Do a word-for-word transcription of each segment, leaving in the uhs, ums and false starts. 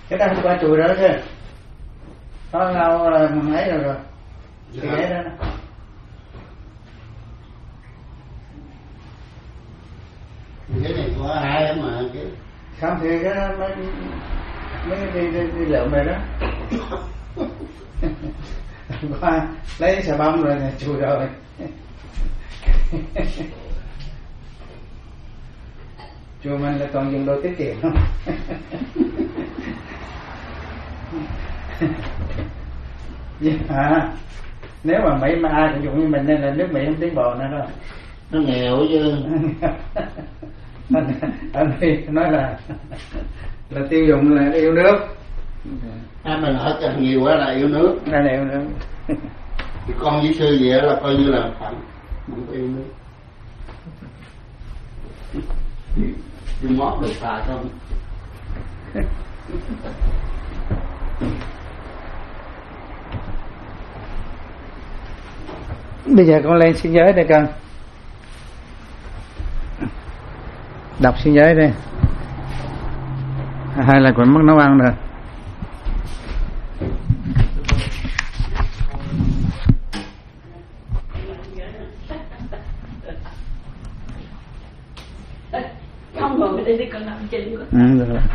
Cái đó không qua chùi đó chứ. Có lâu ấy rồi rồi. Cái ghế đó. Cái này có ai mà chứ. Không thì cái đó mới mới đi, đi, đi lượm rồi đó. Qua lấy xà bông rồi nè, chùi rồi. Chùa mình là còn dùng đồ tiết kiệm không? À, nếu mà Mỹ mà ai cũng dùng như mình nên là nước Mỹ không tiến bộ nữa đâu. Nó nghèo chứ. anh, anh nói là là tiêu dùng là yêu nước. À, mình ở càng nhiều quá là yêu nước. Là yêu nước. Thì con với sư vậy là coi như là phận, không có yêu nước. Đi mót được phà không? Bây giờ con lên xin giới đây con. Đọc xin giới đi. Hay là còn mất nấu ăn rồi. Không ngồi đây đi con làm chuyện của. Ừ, được rồi.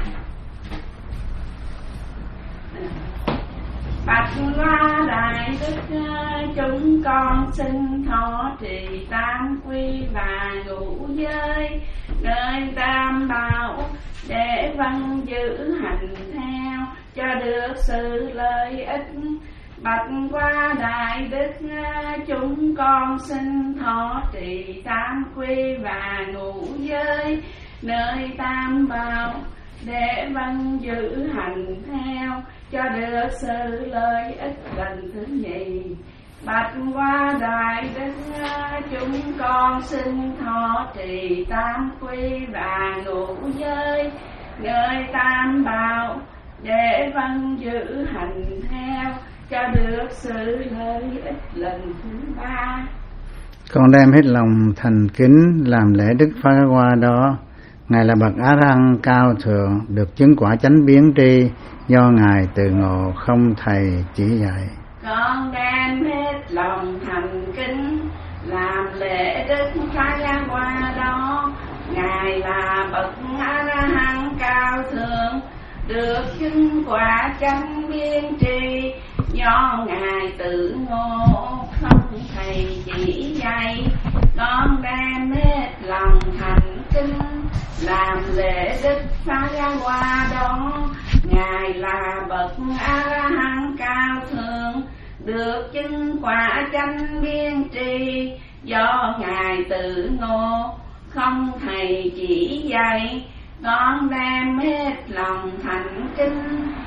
Bạch Hoa Đại Đức chúng con xin thọ trì tam quy và ngũ giới nơi tam bảo để văn giữ hành theo cho được sự lợi ích. Bạch Hoa Đại Đức chúng con xin thọ trì tam quy và ngũ giới nơi tam bảo để văn giữ hành theo cho được sự lợi ích lần thứ nhì. Bạch Hoa Đại Đức chúng con xin thọ trì tam quy và ngũ giới nơi tam bảo để văn giữ hành theo cho được sự lợi ích lần thứ ba. Con đem hết lòng thành kính làm lễ Đức Phật Hoa đó. Ngài là bậc Á Hăng cao thượng, được chứng quả chánh biến tri do Ngài tự ngộ không thầy chỉ dạy. Con đem hết lòng thành kính làm lễ Đức Phật Hoa đó. Ngài là bậc A La Hán cao thượng, được chứng quả chánh biến tri do Ngài tự ngộ không thầy chỉ dạy. Con đem hết lòng thành kính làm lễ Đức Phật Hoa đó. Ngài là bậc A La Hán cao thượng, được chứng quả chánh biến tri do Ngài tự ngộ không thầy chỉ dạy. Con đem hết lòng thành kính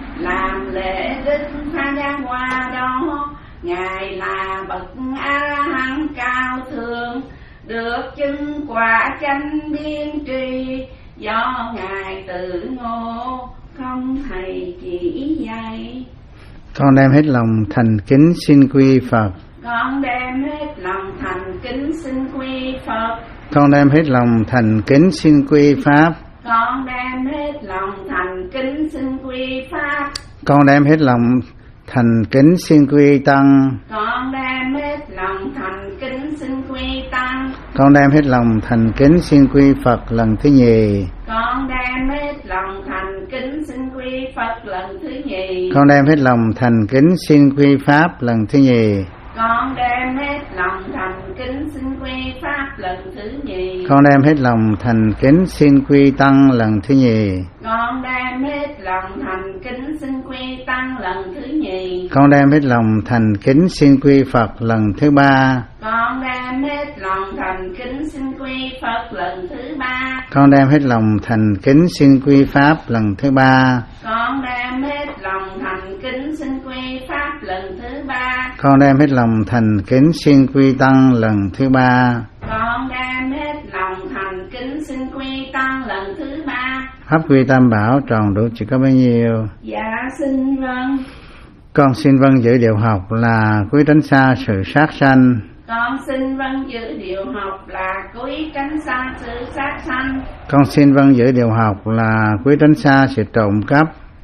làm lễ Đức Phật Hoa đó. Ngài là bậc A La Hán cao thượng, được chứng quả chánh biến tri do Ngài tự ngộ không thầy chỉ dạy. Con đem hết lòng thành kính xin quy Phật. Con đem hết lòng thành kính xin quy Phật. Con đem hết lòng thành kính xin quy Pháp. Con đem hết lòng thành kính xin quy Pháp. Con đem hết lòng thành kính xin quy Tăng. Con đem hết lòng thành kính xin quy Tăng. Con đem hết lòng thành kính xin quy Phật lần thứ nhì. Con đem hết lòng thành kính xin quy Phật lần thứ nhì. Con đem hết lòng thành kính xin quy Pháp lần thứ nhì. Con đem hết lòng thành kính xin quy Pháp lần thứ nhì. Con đem hết lòng thành kính xin quy Tăng lần thứ nhì. Con đem hết lòng thành kính xin quy Tăng lần thứ nhì. Con đem hết lòng thành kính xin quy Phật lần thứ ba. Con đem hết lòng thành kính xin quy Phật lần thứ ba. Con đem hết lòng thành kính xin quy Pháp lần thứ ba. Con đem hết lòng thành kính xin quy Pháp lần thứ ba. Con đem hết lòng thành kính xin quy Tăng lần thứ ba. Con đem hết lòng thành kính xin quy Tăng lần thứ ba. Pháp quy Tam Bảo tròn đủ chỉ có bấy nhiêu? Dạ xin vâng. Con xin vâng giữ điều học là quý tránh xa sự sát sanh. Con xin vâng giữ điều học là quý tránh xa sự sát sanh. Con xin vâng giữ điều học là quý tránh xa sự trộm cắp.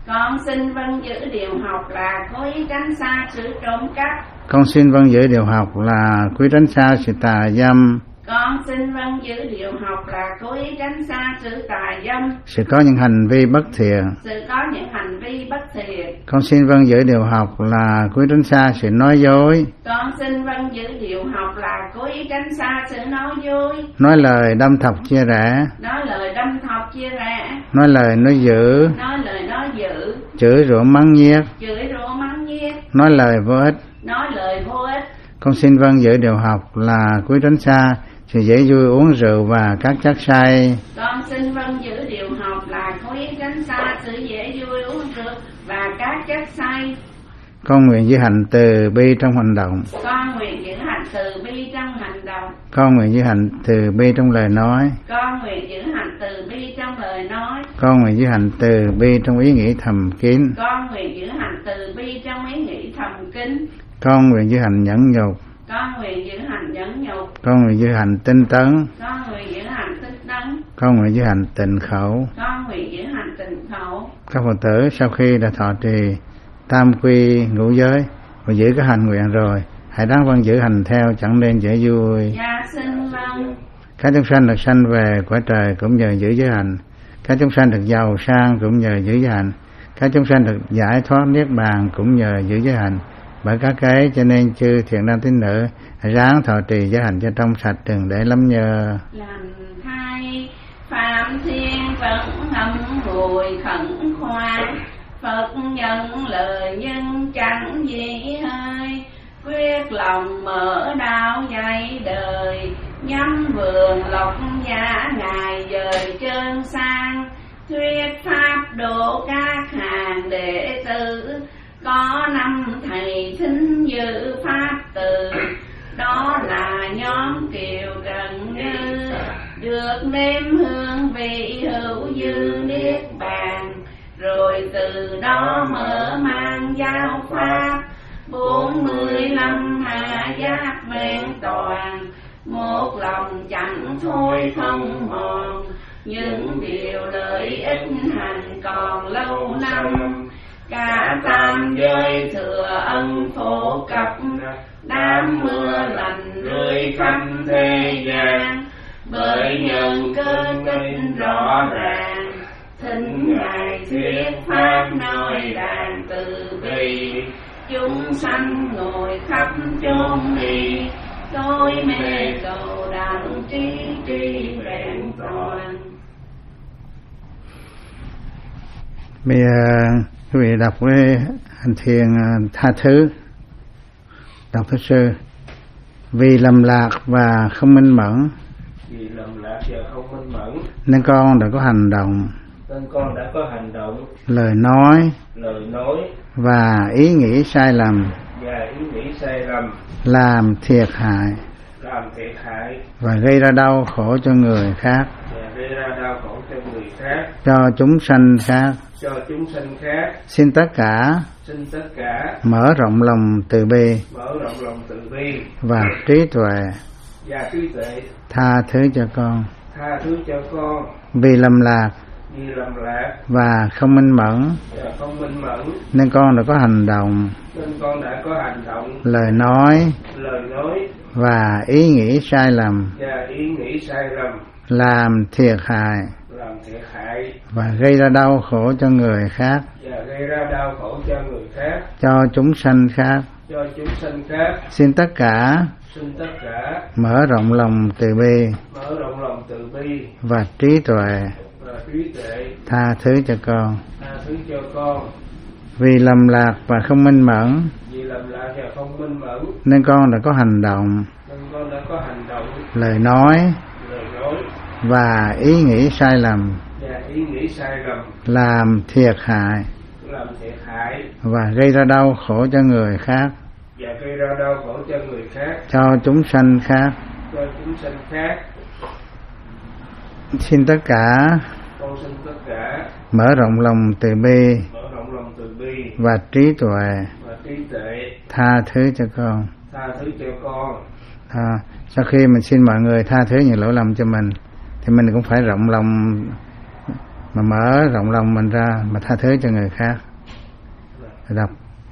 Con xin vâng giữ điều học là cố ý tránh xa sự trộm cắp. Con xin vâng giữ điều học là quý tránh xa sự tà dâm. Con xin vâng giữ điều học là cố ý tránh xa sự tà dâm. Sự có những hành vi bất thiện. Sự có những hành vi bất thiện. Con xin vâng giữ điều học là cố ý tránh xa sự nói dối. Con xin vâng giữ điều học là cố ý tránh xa sự nói dối. Nói lời đâm thọc chia rẽ. Nói lời đâm thọc chia rẽ. Nói lời nói dữ. Nói lời nói dữ. Chửi rủa mắng nhiếc. Chửi rủa mắng nhiếc. Nói lời vô ích. Nói lời vô ích. Con xin vâng giữ điều học là cố ý tránh xa sự dễ vui uống rượu và các chất say. Con xin vâng giữ điều học là cố ý tránh xa sự dễ vui uống rượu và các chất say. Con nguyện giữ hạnh từ bi trong hành động. Con nguyện giữ hạnh từ bi trong hành động. Con nguyện giữ hạnh từ bi trong lời nói. Con nguyện giữ hạnh từ bi trong lời nói. Con nguyện giữ hạnh từ bi trong ý nghĩ thầm kín. Con nguyện giữ hạnh từ bi trong ý nghĩ thầm kín. Con nguyện giữ hạnh nhẫn nhục. Con nguyện giữ hạnh nhẫn nhục. Con nguyện giữ hạnh tinh tấn. Con nguyện giữ hạnh tinh tấn. Con nguyện giữ hạnh tịnh khẩu. Con nguyện giữ hạnh tịnh khẩu. Các Phật tử sau khi đã thọ trì tam quy ngũ giới và giữ các hành nguyện rồi, hãy đáng vâng giữ hành theo chẳng nên dễ vui. Dạ xin vâng. Các chúng sanh được sanh về cõi trời cũng nhờ giữ giới hạnh. Các chúng sanh được giàu sang cũng nhờ giữ giới hạnh. Các chúng sanh được giải thoát niết bàn cũng nhờ giữ giới hạnh. Bởi các cái cho nên chư thiện nam tín nữ ráng thọ trì giới hạnh cho trong sạch, đừng để lắm nhờ. Làm thay Phạm Thiên vẫn ngâm ngùi khẩn khoan, Phật nhận lời nhân chẳng gì hơi, quyết lòng mở đạo dạy đời, nhắm vườn lộc giá ngài dời chân sang, thuyết pháp độ các hàng đệ tử, có năm thầy thính dự pháp từ, đó là nhóm Kiều Trần Như, được nếm hương vị hữu dư niết bàn, rồi từ đó mở mang giáo pháp, bốn mươi lăm hạ giác vẹn toàn, một lòng chẳng thôi không mòn, những điều lợi ích hành còn lâu năm, cả tam giới thừa ân phổ cập, đám mưa lành rơi khắp thế gian, bởi nhân cơn tích rõ ràng, thính ngài thuyết pháp nói đàn từ bi, chúng sanh ngồi khắp chốn đi, tôi mê cầu đặng trí tri vẹn toàn. Bây giờ quý vị đọc cái hành thiền tha thứ. Đọc thứ sư: vì lầm lạc và không minh mẫn, vì lầm lạc và không minh mẫn, nên con đã có hành động, nên con đã có hành động, lời nói, lời nói và ý nghĩ sai lầm, và ý nghĩ sai lầm, làm thiệt hại, làm thiệt hại và gây ra đau khổ cho người khác, và gây ra đau khổ cho người khác, cho chúng sanh khác. cho chúng sanh khác. Xin tất cả Xin tất cả mở rộng lòng từ bi mở rộng lòng từ bi và trí tuệ, và trí tuệ, tha thứ cho con. tha thứ cho con Vì lầm lạc vì lầm lạc và không minh mẫn, và không minh mẫn, nên con đã có hành động, nên con đã có hành động, lời nói lời nói và ý nghĩ sai lầm, và ý nghĩ sai lầm, làm thiệt hại làm thiệt hại và gây ra đau khổ cho người khác, và gây ra đau khổ cho người khác, cho chúng sanh khác. cho chúng sanh khác. Xin tất cả Xin tất cả mở rộng lòng từ bi mở rộng lòng từ bi và trí tuệ, và trí tuệ, tha thứ cho con. tha thứ cho con. Vì lầm lạc và không minh mẫn, Vì lầm lạc và không minh mẫn, nên con đã có hành động, nên con đã có hành động, lời nói lời nói và ý nghĩ sai lầm, và ý nghĩ sai lầm, làm thiệt hại làm thiệt hại và gây ra đau khổ cho người khác, và gây ra đau khổ cho người khác, cho chúng sanh khác. cho chúng sanh khác. Xin tất cả Con xin tất cả mở rộng lòng từ bi mở rộng lòng từ bi và trí tuệ, và trí tuệ, tha thứ cho con. tha thứ cho con. À, sau khi mình xin mọi người tha thứ những lỗi lầm cho mình, thì mình cũng phải rộng lòng mà mở rộng lòng mình ra mà tha thứ cho người khác. Đọc: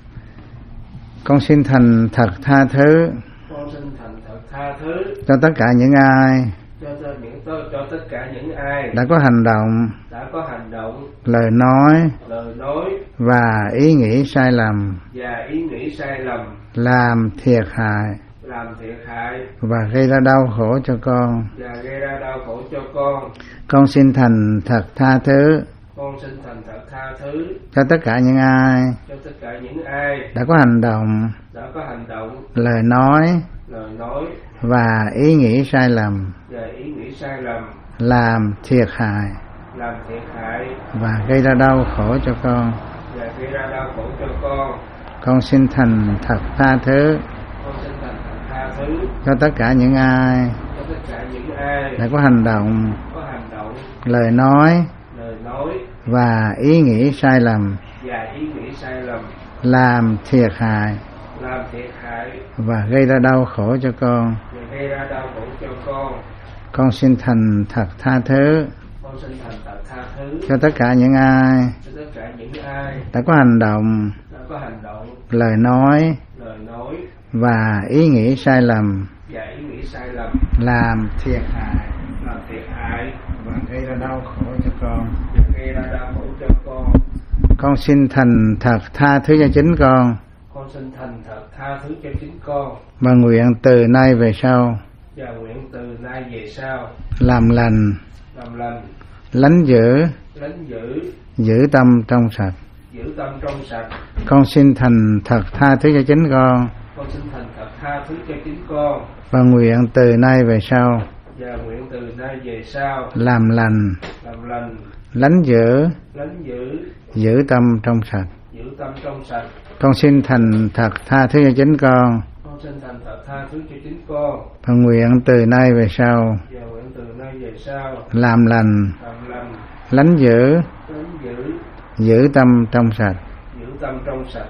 con xin thành thật tha thứ con xin thành thật tha thứ cho tất cả những ai cho, cho, những, cho, cho tất cả những ai đã có hành động, đã có hành động, lời nói lời nói và ý nghĩ sai lầm, và ý nghĩ sai lầm, làm thiệt hại làm thiệt hại và gây ra đau khổ cho con. và gây ra đau khổ cho con. Con xin thành thật tha thứ Con xin thành thật tha thứ cho tất cả những ai cho tất cả những ai đã có hành động, đã có hành động, lời nói lời nói và ý nghĩ sai lầm, và ý nghĩ sai lầm, làm thiệt hại làm thiệt hại và gây ra đau khổ cho con. và gây ra đau khổ cho con. Con xin thành thật tha thứ Con xin thành thật tha thứ cho tất cả những ai cho tất cả những ai đã có hành động, có hành động, lời nói lời nói và ý nghĩ sai lầm, và ý nghĩ sai lầm, làm thiệt hại làm thiệt hại và gây ra đau khổ cho con. và gây ra đau khổ cho con. Con xin thành thật tha thứ Con xin thành thật tha thứ cho tất cả những ai cho tất cả những ai đã có hành động, đã có hành động, lời nói lời nói và ý nghĩ sai lầm, và ý nghĩ sai lầm, làm thiệt hại làm thiệt hại và gây ra đau khổ cho con. và gây ra đau khổ cho con. Con xin thành thật tha thứ cho chính con Con xin thành thật tha thứ cho chính con và nguyện từ nay về sau và nguyện từ nay về sau làm lành, làm lành, lánh giữ, lánh giữ, giữ tâm trong sạch. giữ tâm trong sạch. Con xin thành thật tha thứ cho chính con Con xin thành thật tha thứ cho chính con và nguyện từ nay về sau và nguyện từ nay về sau làm lành, làm lành, lánh giữ, lánh giữ, giữ tâm trong sạch. giữ tâm trong sạch. Con xin thành thật tha thứ cho chính con Con xin thành thật tha thứ cho chính con và nguyện từ nay về sau và nguyện từ nay về sau làm lành, làm lành, lánh giữ, lánh giữ, giữ tâm trong sạch. giữ tâm trong sạch.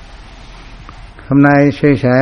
Hôm nay sư sẽ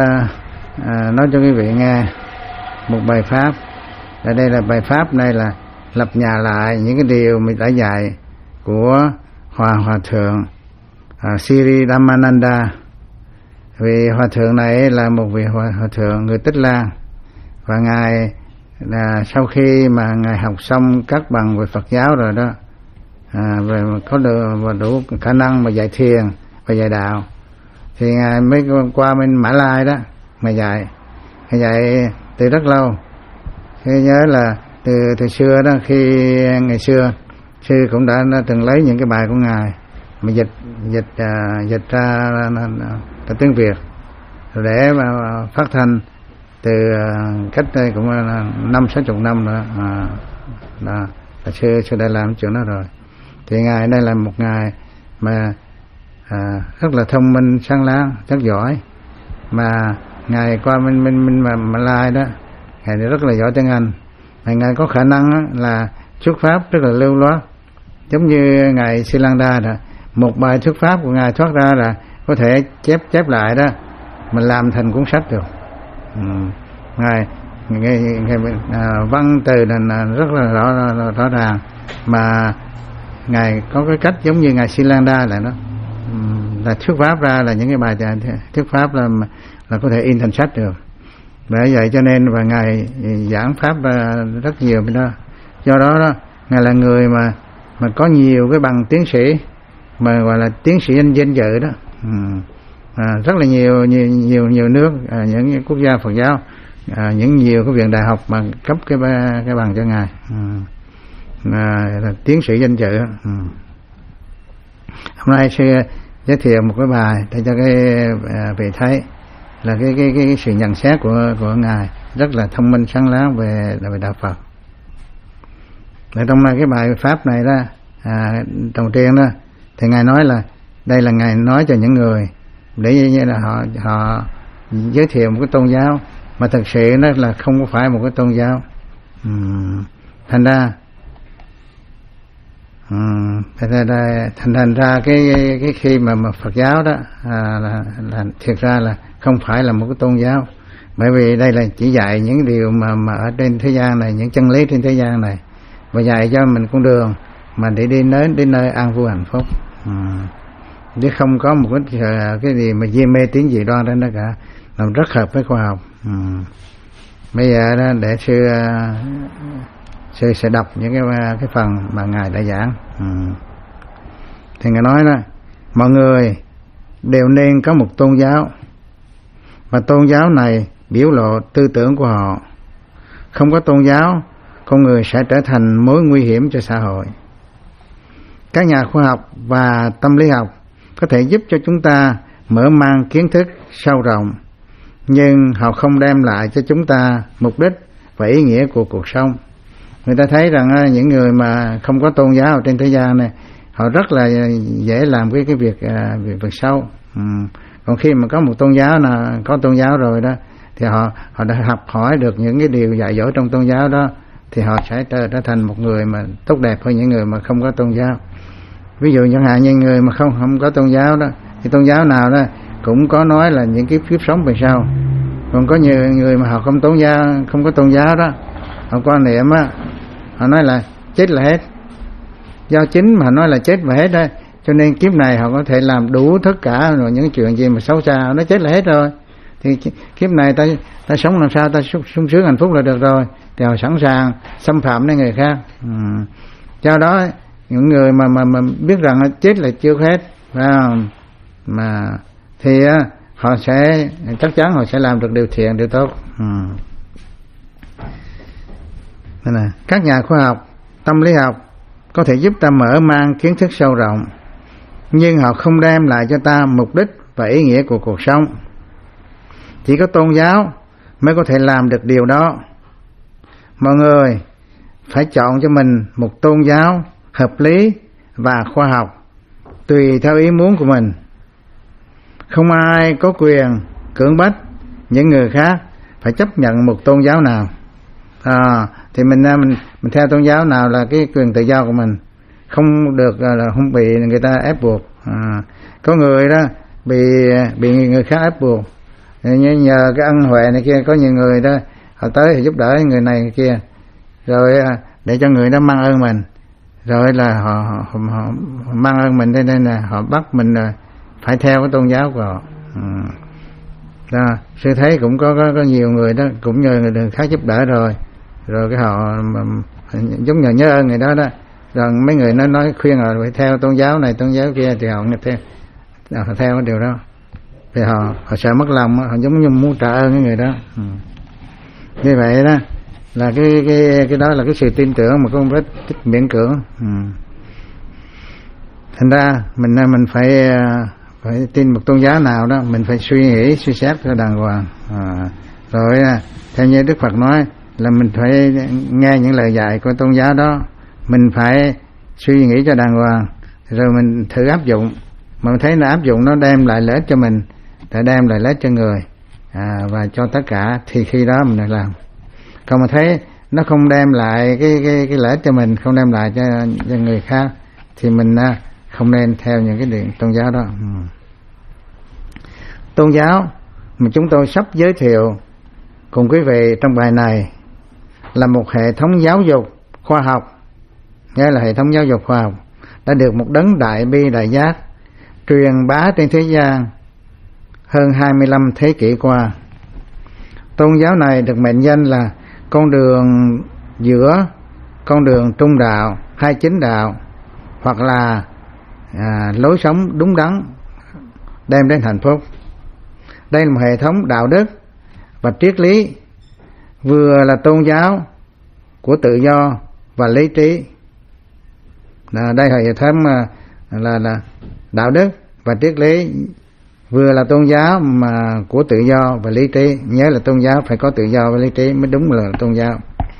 à, nói cho quý vị nghe một bài pháp. Ở đây là bài pháp này là lập nhà lại những cái điều mình đã dạy của Hòa Hòa Thượng à, Siri Ramananda. Vì Hòa Thượng này là một vị Hòa, hòa Thượng người Tích Lan, và Ngài là sau khi mà Ngài học xong các bằng về Phật giáo rồi đó, à, về có được và đủ khả năng mà dạy thiền và dạy đạo, thì Ngài mới qua bên Mã Lai đó mà dạy. Ngài dạy từ rất lâu. Tôi nhớ là từ từ xưa đó, khi ngày xưa sư cũng đã, đã từng lấy những cái bài của Ngài mà dịch dịch uh, dịch ra uh, tiếng Việt để mà phát thanh từ uh, cách đây cũng là năm sáu chục năm nữa. À, là, là sư sư đã làm chuyện đó rồi. Thì Ngài đây là một Ngài mà à, rất là thông minh, sáng láng, rất giỏi. Mà Ngài qua bên bên bên mà Malai đó, Ngài rất là giỏi tiếng Anh. Mà Ngài có khả năng đó, là thuyết pháp rất là lưu loát, giống như Ngài Silanda đó. Một bài thuyết pháp của Ngài thoát ra là có thể chép chép lại đó, mình làm thành cuốn sách được. Ừ. Ngài, Ngài, Ngài à, văn từ là rất là rõ, rõ, rõ ràng, mà Ngài có cái cách giống như Ngài Silanda là nó là thuyết pháp ra là những cái bài thuyết pháp là là có thể in thành sách được. Bởi vậy cho nên và Ngài giảng pháp rất nhiều bên đó. Do đó đó, Ngài là người mà mà có nhiều cái bằng tiến sĩ, mà gọi là tiến sĩ danh danh dự đó. Ừ. À, rất là nhiều nhiều nhiều nhiều nước, à, những quốc gia Phật giáo, à, những nhiều cái viện đại học mà cấp cái cái bằng cho Ngài. Ừ. À, là tiến sĩ danh dự. Ừ. Hôm nay sư giới thiệu một cái bài để cho cái à, vị thấy là cái cái cái, cái sự nhận xét của của Ngài rất là thông minh, sáng láng về về đạo Phật. Ở trong này cái bài pháp này đó, à, đầu tiên đó thì Ngài nói là đây là Ngài nói cho những người để như là họ họ giới thiệu một cái tôn giáo mà thực sự nó là không có phải một cái tôn giáo. Uhm, thành ra uhm, thành ra thành, thành ra cái cái khi mà, mà Phật giáo đó à, là, là thiệt ra là không phải là một cái tôn giáo, bởi vì đây là chỉ dạy những điều mà mà ở trên thế gian này, những chân lý trên thế gian này, và dạy cho mình con đường mà để đi đến đến nơi an vui hạnh phúc. Ừ. Chứ không có một cái cái gì mà dê mê tín dị đoan trên đó cả, nó rất hợp với khoa học. Ừ. Bây giờ đó để sư sư sẽ đọc những cái cái phần mà ngài đã giảng. Ừ. Thì ngài nói đó, mọi người đều nên có một tôn giáo, và tôn giáo này biểu lộ tư tưởng của họ. Không có tôn giáo, con người sẽ trở thành mối nguy hiểm cho xã hội. Các nhà khoa học và tâm lý học có thể giúp cho chúng ta mở mang kiến thức sâu rộng, nhưng họ không đem lại cho chúng ta mục đích và ý nghĩa của cuộc sống. Người ta thấy rằng những người mà không có tôn giáo trên thế gian này, họ rất là dễ làm cái cái việc việc, việc xấu. Ừ. Còn khi mà có một tôn giáo nào có tôn giáo rồi đó, thì họ họ đã học hỏi được những cái điều dạy dỗ trong tôn giáo đó, thì họ sẽ trở, trở thành một người mà tốt đẹp hơn những người mà không có tôn giáo. Ví dụ chẳng hạn như người mà không không có tôn giáo đó, thì tôn giáo nào đó cũng có nói là những cái kiếp sống về sau. Còn có nhiều người mà họ không tôn giáo, không có tôn giáo đó, họ quan niệm á, họ nói là chết là hết. Do chính mà nói là chết và hết đây, cho nên kiếp này họ có thể làm đủ tất cả rồi những chuyện gì mà xấu xa, nó chết là hết rồi. Thì kiếp này ta ta sống làm sao ta sung sướng hạnh phúc là được rồi, thì họ sẵn sàng xâm phạm đến người khác. Ừ. Do đó những người mà mà mà biết rằng chết là chưa hết, phải không? Mà thì họ sẽ chắc chắn họ sẽ làm được điều thiện, điều tốt. Ừ. Đây này, các nhà khoa học, tâm lý học có thể giúp ta mở mang kiến thức sâu rộng, nhưng họ không đem lại cho ta mục đích và ý nghĩa của cuộc sống. Chỉ có tôn giáo mới có thể làm được điều đó. Mọi người phải chọn cho mình một tôn giáo hợp lý và khoa học, tùy theo ý muốn của mình. Không ai có quyền cưỡng bách những người khác phải chấp nhận một tôn giáo nào. À, thì mình, mình mình theo tôn giáo nào là cái quyền tự do của mình, không được là không bị người ta ép buộc. À, có người đó bị bị người khác ép buộc, nhờ cái ân huệ này kia, có nhiều người đó họ tới thì giúp đỡ người này người kia, rồi để cho người đó mang ơn mình, rồi là họ, họ, họ, họ mang ơn mình, nên là họ bắt mình phải theo cái tôn giáo của họ. Ừ. Đó, sư thấy cũng có, có có nhiều người đó cũng nhờ người khác giúp đỡ rồi, rồi cái họ giống như nhớ ơn người đó đó, rồi mấy người nó nói khuyên họ phải theo tôn giáo này tôn giáo kia, thì họ nghe theo, họ theo cái điều đó, thì họ họ sợ mất lòng, họ giống như muốn trả ơn cái người đó. Ừ. Như vậy đó là cái cái cái đó là cái sự tin tưởng mà không rất thích miễn cưỡng. Ừ. Thành ra mình mình phải phải tin một tôn giáo nào đó, mình phải suy nghĩ suy xét cho đàng hoàng. À, rồi theo như Đức Phật nói là mình phải nghe những lời dạy của tôn giáo đó, mình phải suy nghĩ cho đàng hoàng, rồi mình thử áp dụng, mà mình thấy là áp dụng nó đem lại lợi ích cho mình, để đem lại lợi ích cho người, à, và cho tất cả, thì khi đó mình làm. Còn mà thấy nó không đem lại cái cái cái lợi ích cho mình, không đem lại cho, cho người khác, thì mình không nên theo những cái điện tôn giáo đó. Ừ. Tôn giáo mà chúng tôi sắp giới thiệu cùng quý vị trong bài này là một hệ thống giáo dục khoa học, nghĩa là hệ thống giáo dục khoa học đã được một đấng đại bi đại giác truyền bá trên thế gian hơn hai mươi lăm thế kỷ qua. Tôn giáo này được mệnh danh là con đường giữa con đường trung đạo hay chính đạo, hoặc là à, lối sống đúng đắn đem đến hạnh phúc. Đây là một hệ thống đạo đức và triết lý, vừa là tôn giáo của tự do và lý trí. À, đây là hệ thống mà là, là đạo đức và triết lý, vừa là tôn giáo mà của tự do và lý trí. Nhớ là tôn giáo phải có tự do và lý trí mới đúng là tôn giáo.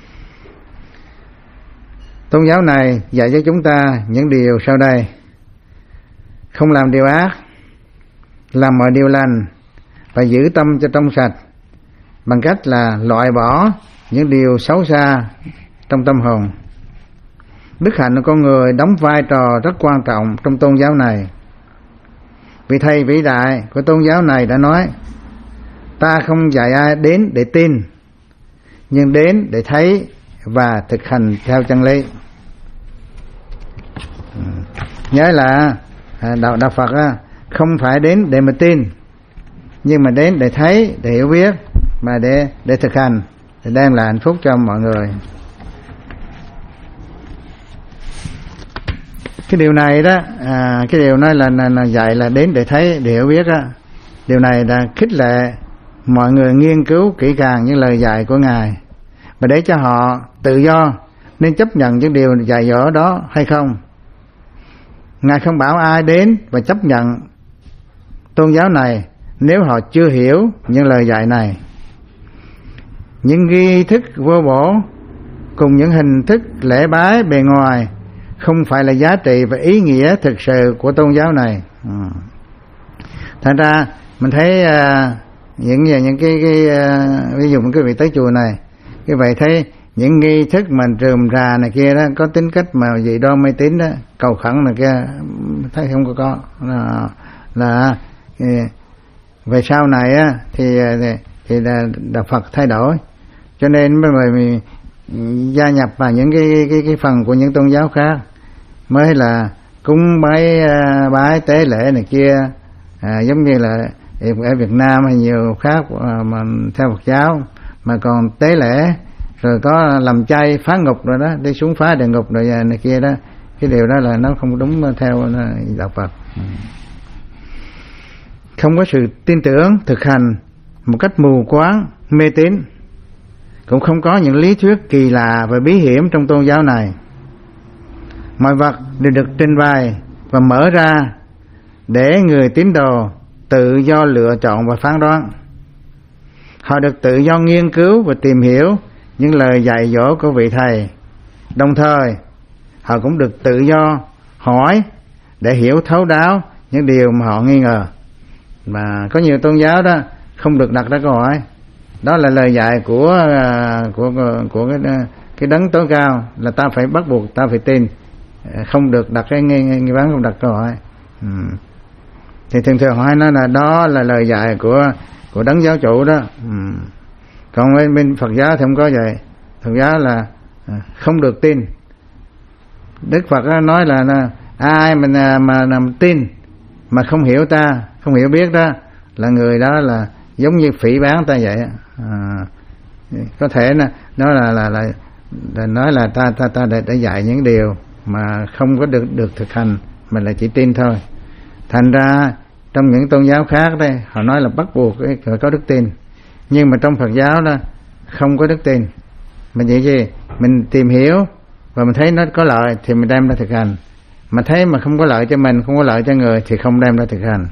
Tôn giáo này dạy cho chúng ta những điều sau đây: không làm điều ác, làm mọi điều lành và giữ tâm cho trong sạch, bằng cách là loại bỏ những điều xấu xa trong tâm hồn. Đức hạnh của con người đóng vai trò rất quan trọng trong tôn giáo này. Vị thầy vĩ đại của tôn giáo này đã nói: ta không dạy ai đến để tin, nhưng đến để thấy và thực hành theo chân lý. nhớ là đạo đạo Phật á, không phải đến để mà tin, nhưng mà đến để thấy, để hiểu biết, mà để để thực hành, để đem lại hạnh phúc cho mọi người. Cái điều này đó, à, cái điều nói là, là, là dạy là đến để thấy, để hiểu biết á. Điều này là khích lệ mọi người nghiên cứu kỹ càng những lời dạy của Ngài, và để cho họ tự do nên chấp nhận những điều dạy dỗ đó hay không. Ngài không bảo ai đến và chấp nhận tôn giáo này nếu họ chưa hiểu những lời dạy này. Những nghi thức vô bổ cùng những hình thức lễ bái bề ngoài không phải là giá trị và ý nghĩa thực sự của tôn giáo này. Ừ. Thành ra mình thấy uh, những những cái, cái uh, ví dụ cái vị tới chùa này, cái vậy thấy những nghi thức mà rườm rà này kia đó có tính cách mà dị đoan mê tín đó, cầu khẩn này kia, thấy không có có là, là về sau này á thì thì là đạo Phật thay đổi, cho nên mới mình gia nhập vào những cái cái cái phần của những tôn giáo khác, mới là cúng bái bái tế lễ này kia, à, giống như là ở Việt Nam hay nhiều khác mà theo Phật giáo mà còn tế lễ, rồi có làm chay phá ngục rồi đó, đi xuống phá địa ngục rồi này kia đó. Cái điều đó là nó không đúng theo đạo Phật. Không có sự tin tưởng thực hành một cách mù quáng mê tín, cũng không có những lý thuyết kỳ lạ và bí hiểm trong tôn giáo này. Mọi vật đều được trình bày và mở ra để người tín đồ tự do lựa chọn và phán đoán. Họ được tự do nghiên cứu và tìm hiểu những lời dạy dỗ của vị thầy, đồng thời họ cũng được tự do hỏi để hiểu thấu đáo những điều mà họ nghi ngờ. Mà có nhiều tôn giáo đó không được đặt ra câu hỏi, đó là lời dạy của của của cái cái đấng tối cao, là ta phải bắt buộc ta phải tin, không được đặt cái nghi nghi vấn, không đặt câu hỏi. Ừ. Thì thường thường hỏi nó là đó là lời dạy của của đấng giáo chủ đó. Ừ. Còn bên, bên Phật giáo thì không có vậy. Phật giáo là không được tin. Đức Phật nói là, là ai mà mà nằm tin mà không hiểu ta, không hiểu biết đó, là người đó là giống như phỉ báng ta vậy. À, có thể là nó là là, là là nói là ta ta ta để, để dạy những điều mà không có được được thực hành, mà là chỉ tin thôi. Thành ra trong những tôn giáo khác đây họ nói là bắt buộc phải có đức tin, nhưng mà trong Phật giáo đó không có đức tin. Mình vậy gì mình tìm hiểu và mình thấy nó có lợi thì mình đem ra thực hành, mà thấy mà không có lợi cho mình, không có lợi cho người thì không đem ra thực hành.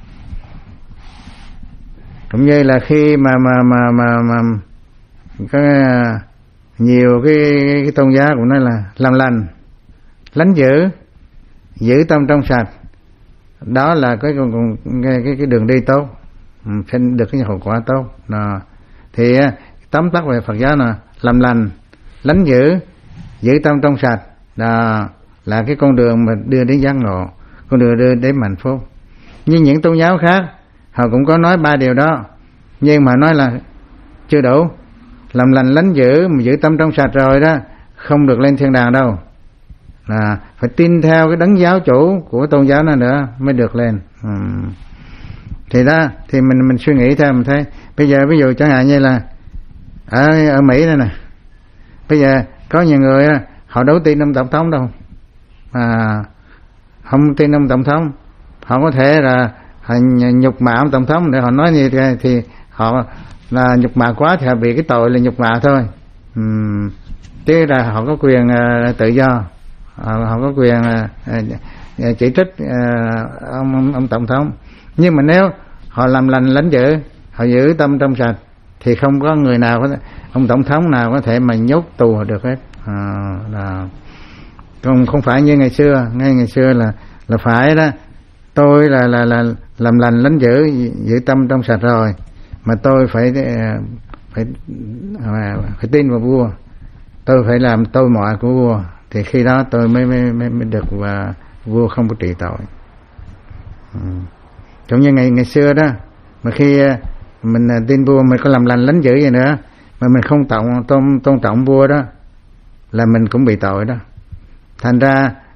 Cũng như là khi mà mà mà mà, mà có nhiều cái, cái tôn giáo cũng nói là làm lành, lánh dữ, giữ tâm trong sạch, đó là cái cái cái, cái đường đi tốt, sẽ được cái hậu quả tốt. Đó. Thì tóm tắt về Phật giáo là làm lành, lánh dữ, giữ tâm trong sạch, đó là cái con đường mà đưa đến giác ngộ, con đường đưa đến hạnh phúc. Như những tôn giáo khác họ cũng có nói ba điều đó, nhưng mà nói là chưa đủ. Làm lành lánh dữ mà giữ tâm trong sạch rồi đó không được lên thiên đàng đâu, là phải tin theo cái đấng giáo chủ của tôn giáo này nữa mới được lên. Ừ. Thì đó thì mình mình suy nghĩ theo mình thấy bây giờ ví dụ chẳng hạn như là ở ở Mỹ này nè, bây giờ có nhiều người họ đâu tin ông tổng thống đâu, à, không tin ông tổng thống, họ có thể là họ nhục mạ ông tổng thống để họ nói như thế, thì họ là nhục mạ quá thì họ bị cái tội là nhục mạ thôi. Uhm, chứ là họ có quyền uh, tự do, họ, họ có quyền uh, chỉ trích uh, ông, ông ông tổng thống. Nhưng mà nếu họ làm lành lánh dữ, họ giữ tâm trong sạch thì không có người nào có thể, ông tổng thống nào có thể mà nhốt tù được hết. À, là không không phải như ngày xưa, ngay ngày xưa là là phải đó, tôi là là là làm lành lánh dữ, giữ tâm trong sạch rồi mà tôi phải phải phải tin vào vua, tôi phải làm tôi mọi của vua thì khi đó tôi mới mới mới, mới được và vua không có trị tội. Ừ. Giống như ngày ngày xưa đó, mà khi mình tin vua mình có làm lành lánh dữ vậy nữa mà mình không tôn tôn tôn trọng vua đó là mình cũng bị tội đó. Thành ra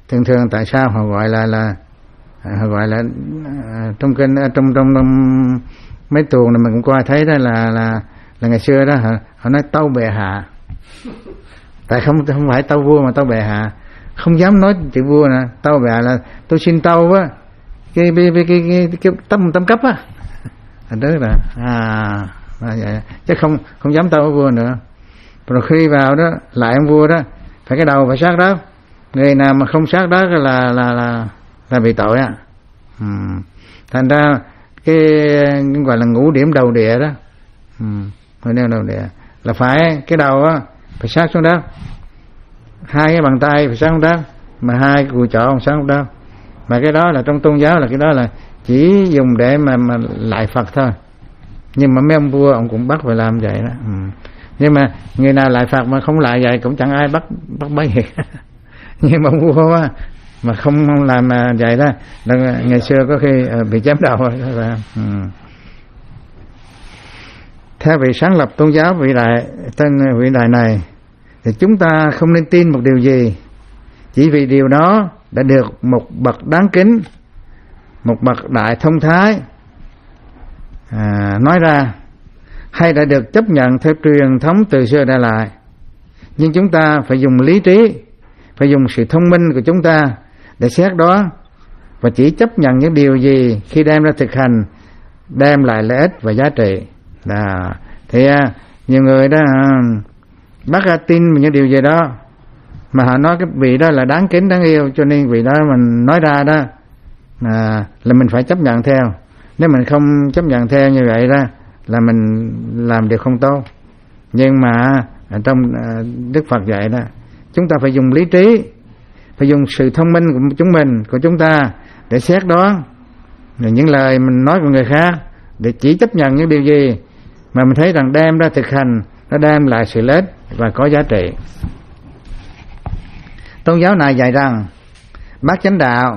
thường thường tại sao họ gọi là là họ gọi là trong kinh trong trong, trong mấy tuồng này mình cũng coi thấy đó là là là ngày xưa đó họ, họ nói tâu bệ hạ, tại không không phải tâu vua mà tâu bệ hạ, không dám nói chữ vua nè, tâu bệ hạ là tôi xin tâu á cái cái cái, cái, cái, cái tâm tâm cấp á, đó là à vậy. Chứ không không dám tâu vua nữa. Rồi khi vào đó lại ông vua đó phải cái đầu phải sát đó, người nào mà không sát đó là là là là bị tội á. Ừ. Thành ra cái, cái gọi là ngũ điểm đầu địa đó, ừ. Ngũ điểm đầu địa là phải cái đầu á phải sát xuống đó, hai cái bàn tay phải sát xuống đó, mà hai cái cùi chỏ không sát xuống đó. Mà cái đó là trong tôn giáo là cái đó là chỉ dùng để mà mà lại Phật thôi. Nhưng mà mấy ông vua ông cũng bắt phải làm vậy đó. Ừ. Nhưng mà người nào lại Phật mà không lại vậy cũng chẳng ai bắt bắt bấy gì. Nhưng mà ông vua á mà không làm mà vậy đó là ngày xưa có khi bị chém đầu rồi. Ừ. Theo vị sáng lập tôn giáo vĩ đại tên vĩ đại này thì chúng ta không nên tin một điều gì chỉ vì điều đó đã được một bậc đáng kính, một bậc đại thông thái à, nói ra, hay đã được chấp nhận theo truyền thống từ xưa đã lại. Nhưng chúng ta phải dùng lý trí, phải dùng sự thông minh của chúng ta để xét đoán và chỉ chấp nhận những điều gì khi đem ra thực hành đem lại lợi ích và giá trị. Đó. Thì nhiều người đó bắt ra tin những điều gì đó mà họ nói cái vị đó là đáng kính đáng yêu, cho nên vị đó mình nói ra đó à, là mình phải chấp nhận theo. Nếu mình không chấp nhận theo như vậy đó là mình làm điều không tốt. Nhưng mà trong Đức Phật dạy đó, chúng ta phải dùng lý trí, phải dùng sự thông minh của chúng mình, của chúng ta để xét đoán những lời mình nói của người khác, để chỉ chấp nhận những điều gì mà mình thấy rằng đem ra thực hành nó đem lại sự lợi ích và có giá trị. Tôn giáo này dạy rằng bát chánh đạo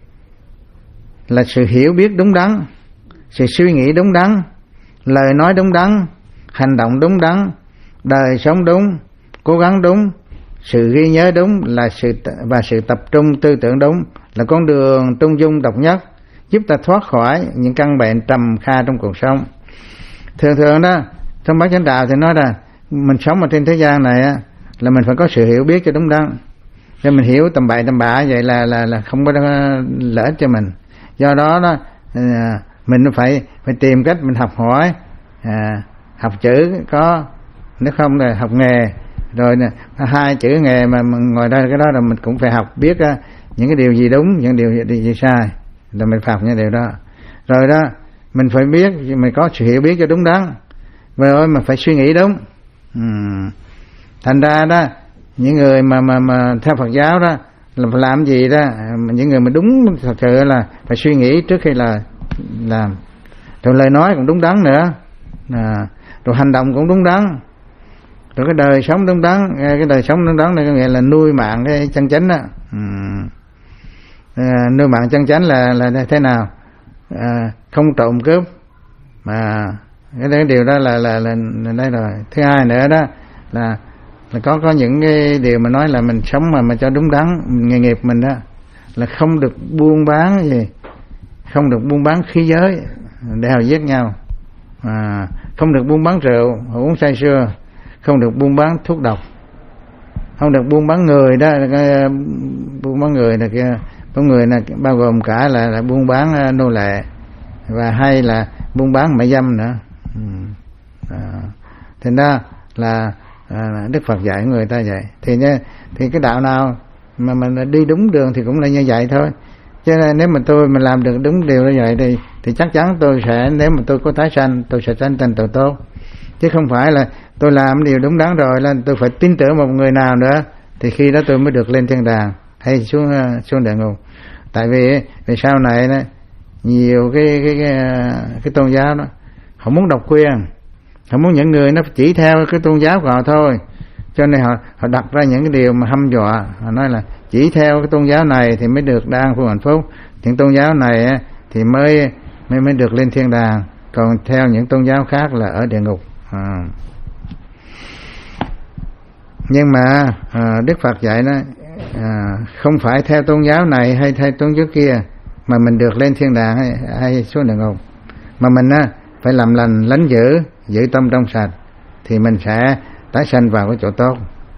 là sự hiểu biết đúng đắn, sự suy nghĩ đúng đắn, lời nói đúng đắn, hành động đúng đắn, đời sống đúng, cố gắng đúng, sự ghi nhớ đúng là sự và sự tập trung tư tưởng đúng là con đường trung dung độc nhất giúp ta thoát khỏi những căn bệnh trầm kha trong cuộc sống. Thường thường đó trong bát chánh đạo thì nói là mình sống ở trên thế gian này á, là mình phải có sự hiểu biết cho đúng đắn. Cho mình hiểu tầm bậy tầm bạ vậy là là là không có lợi ích cho mình. Do đó đó à, mình phải phải tìm cách mình học hỏi, à, học chữ có, nếu không là học nghề. Rồi nè, hai chữ nghề mà, mà ngồi đây cái đó là mình cũng phải học biết á, những cái điều gì đúng, những điều gì, gì sai, là mình học những điều đó. Rồi đó mình phải biết, mình có sự hiểu biết cho đúng đắn, rồi mà phải suy nghĩ đúng. uhm. Thành ra đó những người mà mà mà theo Phật giáo đó là phải làm gì đó, những người mà đúng thật sự là phải suy nghĩ trước khi là làm. Rồi lời nói cũng đúng đắn nữa, à, rồi hành động cũng đúng đắn, rồi cái đời sống đúng đắn. Cái đời sống đúng đắn này có nghĩa là nuôi mạng cái chân chánh đó. uhm. à, nuôi mạng chân chánh là là thế nào? À, không trộm cướp, mà cái, cái điều đó là là là, là đây rồi. Thứ hai nữa đó là là có có những cái điều mà nói là mình sống mà mà cho đúng đắn, nghề nghiệp mình đó là không được buôn bán gì, không được buôn bán khí giới để hào giết nhau, à, không được buôn bán rượu uống say sưa, không được buôn bán thuốc độc, không được buôn bán người đó. Cái, buôn bán người là kia, buôn người là bao gồm cả là, là buôn bán nô lệ và hay là buôn bán mại dâm nữa. ừ. à, Thế đó là à, Đức Phật dạy người ta vậy. Thì nhá, thì cái đạo nào mà mình đi đúng đường thì cũng là như vậy thôi. Cho nên nếu mà tôi mình làm được đúng điều như vậy thì thì chắc chắn tôi sẽ, nếu mà tôi có tái sanh, tôi sẽ sanh thành tội tốt. Chứ không phải là tôi làm điều đúng đắn rồi là tôi phải tin tưởng một người nào nữa thì khi đó tôi mới được lên thiên đàng hay xuống xuống địa ngục. Tại vì vì sau này đó, nhiều cái cái cái, cái tôn giáo đó họ muốn độc quyền, họ muốn những người nó chỉ theo cái tôn giáo của họ thôi, cho nên họ họ đặt ra những cái điều mà hăm dọa. Họ nói là chỉ theo cái tôn giáo này thì mới được an vui hạnh phúc, những tôn giáo này thì mới mới mới được lên thiên đàng, còn theo những tôn giáo khác là ở địa ngục. à. Nhưng mà à, Đức Phật dạy đó, à, không phải theo tôn giáo này hay theo tôn giáo kia mà mình được lên thiên đàng hay, hay xuống địa ngục, mà mình á phải làm lành lánh dữ, giữ tâm trong sạch thì mình sẽ tái sanh vào cái chỗ tốt.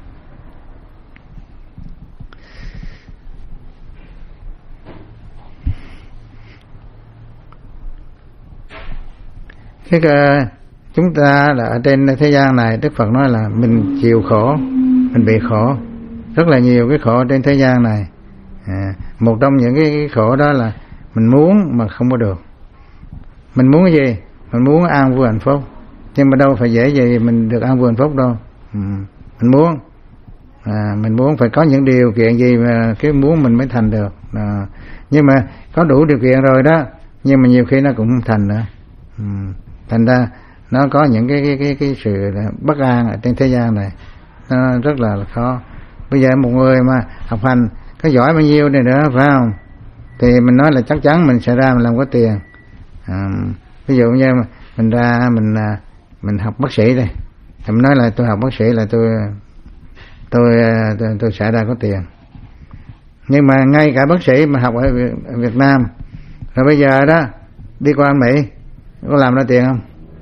Thế cơ chúng ta là ở trên thế gian này, Đức Phật nói là mình chịu khổ, mình bị khổ rất là nhiều cái khổ trên thế gian này. À, một trong những cái khổ đó là mình muốn mà không có được. Mình muốn cái gì? Mình muốn an vui hạnh phúc, nhưng mà đâu phải dễ gì mình được an vui hạnh phúc đâu. Ừ. Mình muốn à, mình muốn phải có những điều kiện gì mà cái muốn mình mới thành được. À, nhưng mà có đủ điều kiện rồi đó, nhưng mà nhiều khi nó cũng không thành nữa. Ừ. Thành ra nó có những cái cái cái, cái sự bất an ở trên thế gian này, nó rất là khó. Bây giờ một người mà học hành có giỏi bao nhiêu này nữa phải không, thì mình nói là chắc chắn mình sẽ ra mình làm có tiền. À, ví dụ như mình ra mình mình học bác sĩ đây, thì mình nói là tôi học bác sĩ là tôi tôi tôi, tôi sẽ ra có tiền. Nhưng mà ngay cả bác sĩ mà học ở Việt Nam rồi bây giờ đó đi qua Mỹ có làm ra tiền không?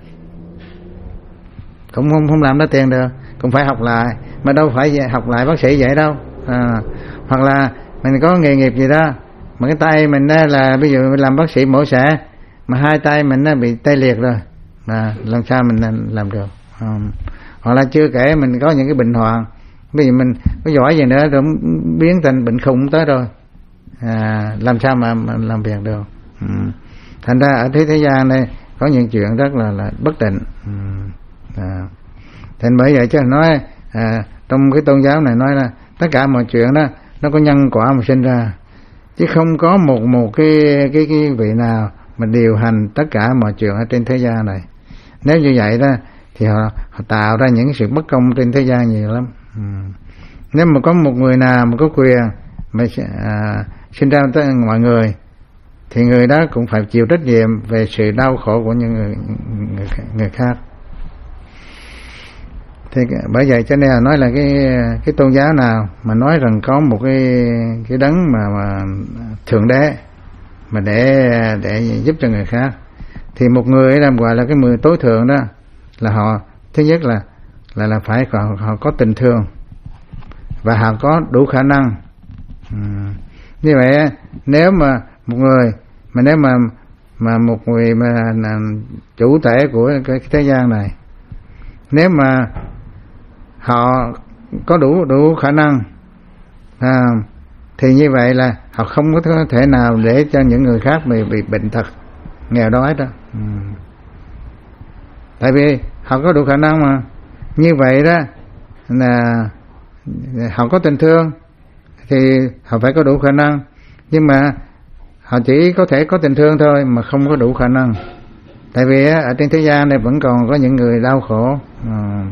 Cũng không không làm ra tiền được, cũng phải học lại, mà đâu phải học lại bác sĩ vậy đâu. À, hoặc là mình có nghề nghiệp gì đó mà cái tay mình đó là ví dụ mình làm bác sĩ mổ xẻ mà hai tay mình nó bị tê liệt rồi, mà làm sao mình làm được? À, hoặc là chưa kể mình có những cái bệnh hoạn, ví dụ mình có giỏi gì nữa rồi biến thành bệnh khùng tới rồi, à, làm sao mà, mà làm việc được? Ừ. Thành ra ở thế thế gian này có những chuyện rất là là bất định. Ừ. À. Thành bởi vậy chứ nói à, trong cái tôn giáo này nói là tất cả mọi chuyện đó nó có nhân quả mà sinh ra, chứ không có một một cái cái cái vị nào mà điều hành tất cả mọi chuyện ở trên thế gian này. Nếu như vậy đó thì họ, họ tạo ra những sự bất công trên thế gian nhiều lắm. Ừ. Nếu mà có một người nào mà có quyền mà à, sinh ra tới mọi người thì người đó cũng phải chịu trách nhiệm về sự đau khổ của những người người, người khác. Thì bởi vậy cho nên là nói là cái cái tôn giáo nào mà nói rằng có một cái cái đấng mà mà thượng đế mà để để giúp cho người khác, thì một người làm gọi là cái người tối thượng đó là họ thứ nhất là là là phải họ, họ có tình thương và họ có đủ khả năng. Ừ. Như vậy nếu mà một người mà nếu mà mà một người mà là chủ thể của cái thế gian này, nếu mà họ có đủ đủ khả năng à, thì như vậy là họ không có thể nào để cho những người khác bị bị bệnh tật nghèo đói đó. Ừ. Tại vì họ có đủ khả năng mà. Như vậy đó là họ có tình thương thì họ phải có đủ khả năng, nhưng mà họ chỉ có thể có tình thương thôi mà không có đủ khả năng. Tại vì ở trên thế gian này vẫn còn có những người đau khổ. À,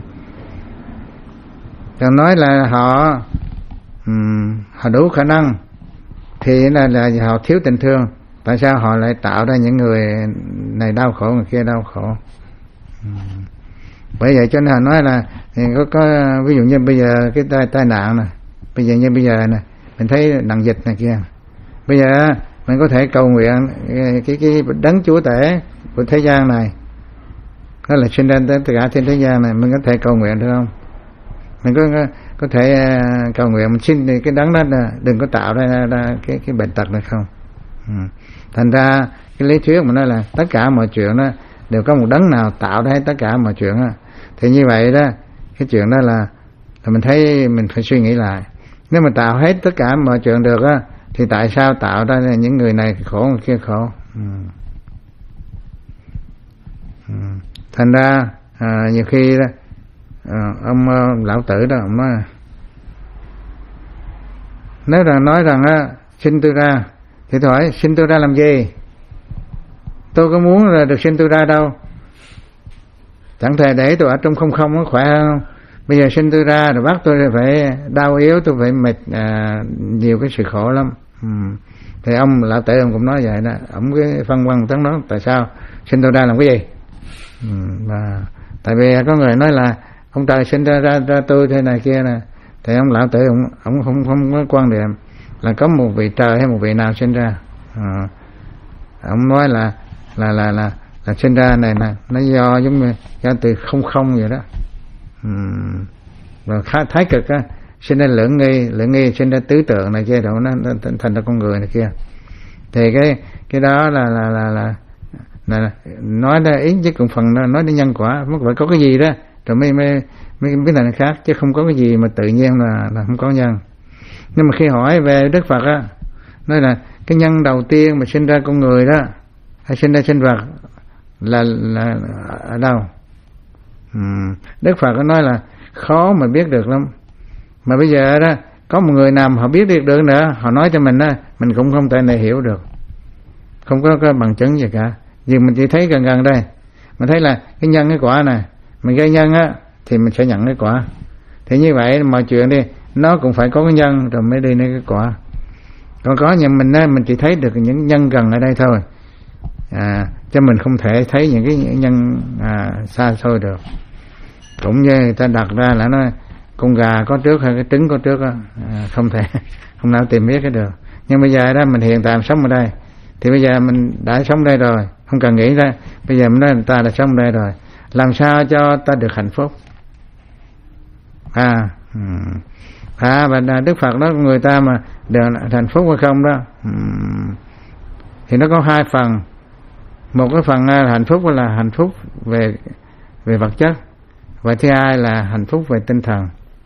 còn nói là họ um, họ đủ khả năng thì là, là họ thiếu tình thương. Tại sao họ lại tạo ra những người này đau khổ, người kia đau khổ? Um, bởi vậy cho nên họ nói là có, có ví dụ như bây giờ cái tai, tai nạn này, bây giờ như bây giờ này mình thấy nạn dịch này kia, bây giờ mình có thể cầu nguyện cái cái đấng chúa tể của thế gian này, đó là sinh ra tất cả trên thế gian này, mình có thể cầu nguyện được không? Mình có có thể cầu nguyện mình xin cái đấng đó là đừng có tạo ra, ra cái cái bệnh tật này không? Ừ. Thành ra cái lý thuyết mà nói là tất cả mọi chuyện đó đều có một đấng nào tạo ra tất cả mọi chuyện đó. Thì như vậy đó, cái chuyện đó là, là mình thấy mình phải suy nghĩ lại. Nếu mà tạo hết tất cả mọi chuyện được á, thì tại sao tạo ra những người này khổ, người kia khổ? Ừ. Ừ. Thành ra à, nhiều khi đó, à, ông lão tử đó ông nói nếu rằng nói rằng á sinh tôi ra thì tôi hỏi sinh tôi ra làm gì? Tôi có muốn là được sinh tôi ra đâu, chẳng thể để tôi ở trong không không nó khỏe không? Bây giờ sinh tôi ra rồi bắt tôi phải đau yếu, tôi phải mệt à, nhiều cái sự khổ lắm. Ừ. Thì ông lão tử ông cũng nói vậy đó, ông cái phân vân tấn đó tại sao sinh tôi ra làm cái gì? Ừ. Và tại vì có người nói là ông trời sinh ra ra, ra tôi thế này kia nè, Thì ông Lão Tử ông ông không không có quan điểm là có một vị trời hay một vị nào sinh ra. À, ông nói là là là là là sinh ra này nè, nó do giống như do từ không không vậy đó. Uhm, rồi thái cực á, sinh ra lưỡng nghi, lưỡng nghi sinh ra tứ tượng này kia, đó nó, nó thành ra con người này kia. Thì cái cái đó là là là là, là nói ra ý chứ cũng phần đó, nói đến nhân quả, mất phải có cái gì đó rồi mới mới mới biết là nó khác, chứ không có cái gì mà tự nhiên là là không có nhân. Nhưng mà khi hỏi về Đức Phật á, nói là cái nhân đầu tiên mà sinh ra con người đó hay sinh ra sinh vật là là ở đâu? Uhm, Đức Phật có nói là khó mà biết được lắm. Mà bây giờ đó có một người nào họ biết được được nữa, họ nói cho mình đó, mình cũng không thể nào hiểu được, không có cái bằng chứng gì cả. Vì mình chỉ thấy gần gần đây, mình thấy là cái nhân cái quả này, mình gây nhân á thì mình sẽ nhận cái quả. Thì như vậy mọi chuyện đi nó cũng phải có cái nhân rồi mới đi đến cái quả. Còn có nhưng mình á, mình chỉ thấy được những nhân gần ở đây thôi, à, cho mình không thể thấy những cái nhân à, xa xôi được. Cũng như người ta đặt ra là nói con gà có trước hay cái trứng có trước á, à, không thể không nào tìm biết cái được. Nhưng bây giờ đó mình hiện tại sống ở đây, thì bây giờ mình đã sống đây rồi, không cần nghĩ ra. Bây giờ mình nói người ta đã sống đây rồi, làm sao cho ta được hạnh phúc? À, à và Đức Phật đó, người ta mà được hạnh phúc hay không đó, thì nó có hai phần. Một cái phần là hạnh phúc là hạnh phúc về về vật chất, và thứ hai là hạnh phúc về tinh thần.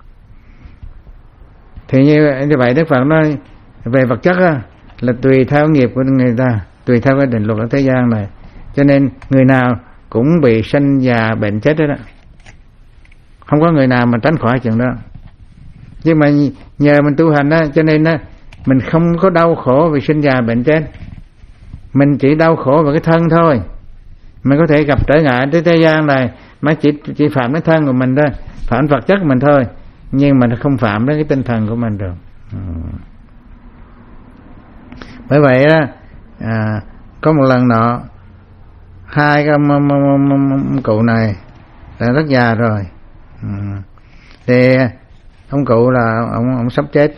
Thì như, như vậy Đức Phật nói về vật chất á, là tùy theo nghiệp của người ta, tùy theo cái định luật ở thế gian này, cho nên người nào cũng bị sanh già bệnh chết đó, đó. Không có người nào mà tránh khỏi chuyện đó. Nhưng mà nhờ mình tu hành đó, cho nên đó, mình không có đau khổ vì sinh già bệnh chết. Mình chỉ đau khổ về cái thân thôi. Mình có thể gặp trở ngại tới thế gian này mà chỉ chỉ phạm cái thân của mình thôi, phạm vật chất của mình thôi, nhưng mà nó không phạm đến cái tinh thần của mình được. Ừ. Bởi vậy đó, à, có một lần nọ hai cái ông, ông, ông, ông, ông cụ này là rất già rồi. Ừ. Thì ông cụ là ông ông sắp chết,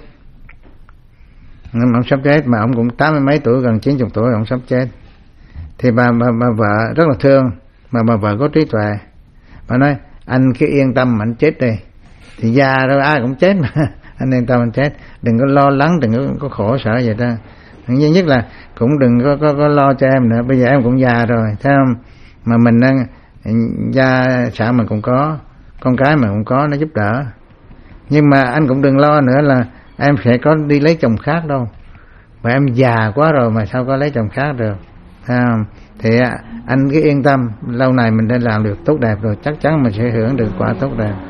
ông sắp chết mà ông cũng tám mươi mấy tuổi, gần chín mươi tuổi ông sắp chết. Thì bà, bà, bà vợ rất là thương, mà bà vợ có trí tuệ, bà nói anh cứ yên tâm mà anh chết đi, thì già rồi ai cũng chết mà anh yên tâm anh chết, đừng có lo lắng, đừng có, có khổ sở vậy đó. Duy nhất là cũng đừng có, có, có lo cho em nữa, bây giờ em cũng già rồi, thấy không? Mà mình đang gia sản mình cũng có, con cái mình cũng có, nó giúp đỡ. Nhưng mà anh cũng đừng lo nữa là em sẽ có đi lấy chồng khác đâu, và em già quá rồi mà sao có lấy chồng khác được, thấy không? Thì anh cứ yên tâm, lâu này mình đã làm được tốt đẹp rồi, chắc chắn mình sẽ hưởng được quả tốt đẹp.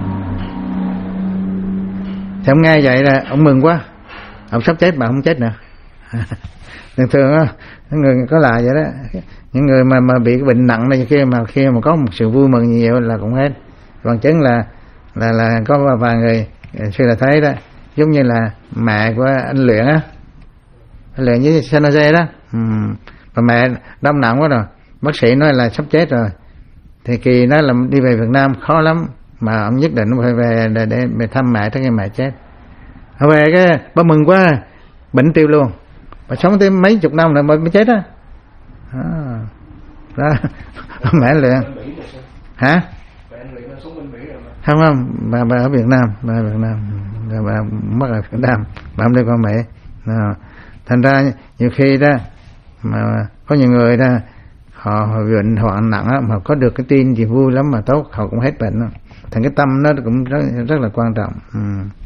Thì ông nghe vậy là ông mừng quá, ông sắp chết mà không chết nữa. Thường thường á, người có lại vậy đó, những người mà mà bị cái bệnh nặng này kia mà khi mà có một sự vui mừng nhiều là cũng hết. Bằng chứng là là là có vài người sư là thấy đó, giống như là mẹ của anh Luyện á, anh Luyện với San Jose đó, ừ. Và mẹ đau nặng quá rồi, bác sĩ nói là sắp chết rồi. Thì kỳ nói là đi về Việt Nam khó lắm, mà ông nhất định phải về để, để, để thăm mẹ tới khi mẹ chết. Về cái bà mừng quá, bệnh tiêu luôn, bà sống tới mấy chục năm rồi mới chết á. À, đó. Mẹ Luyện hả? Không không, bà, bà ở Việt Nam, bà ở Việt Nam, bà, bà mất ở Việt Nam, bà không đi qua Mỹ. À, thành ra nhiều khi đó mà có nhiều người đó họ, họ bệnh hoạn nặng á, mà có được cái tin gì vui lắm mà tốt, họ cũng hết bệnh đó. Thành cái tâm nó cũng rất, rất là quan trọng. Ừ.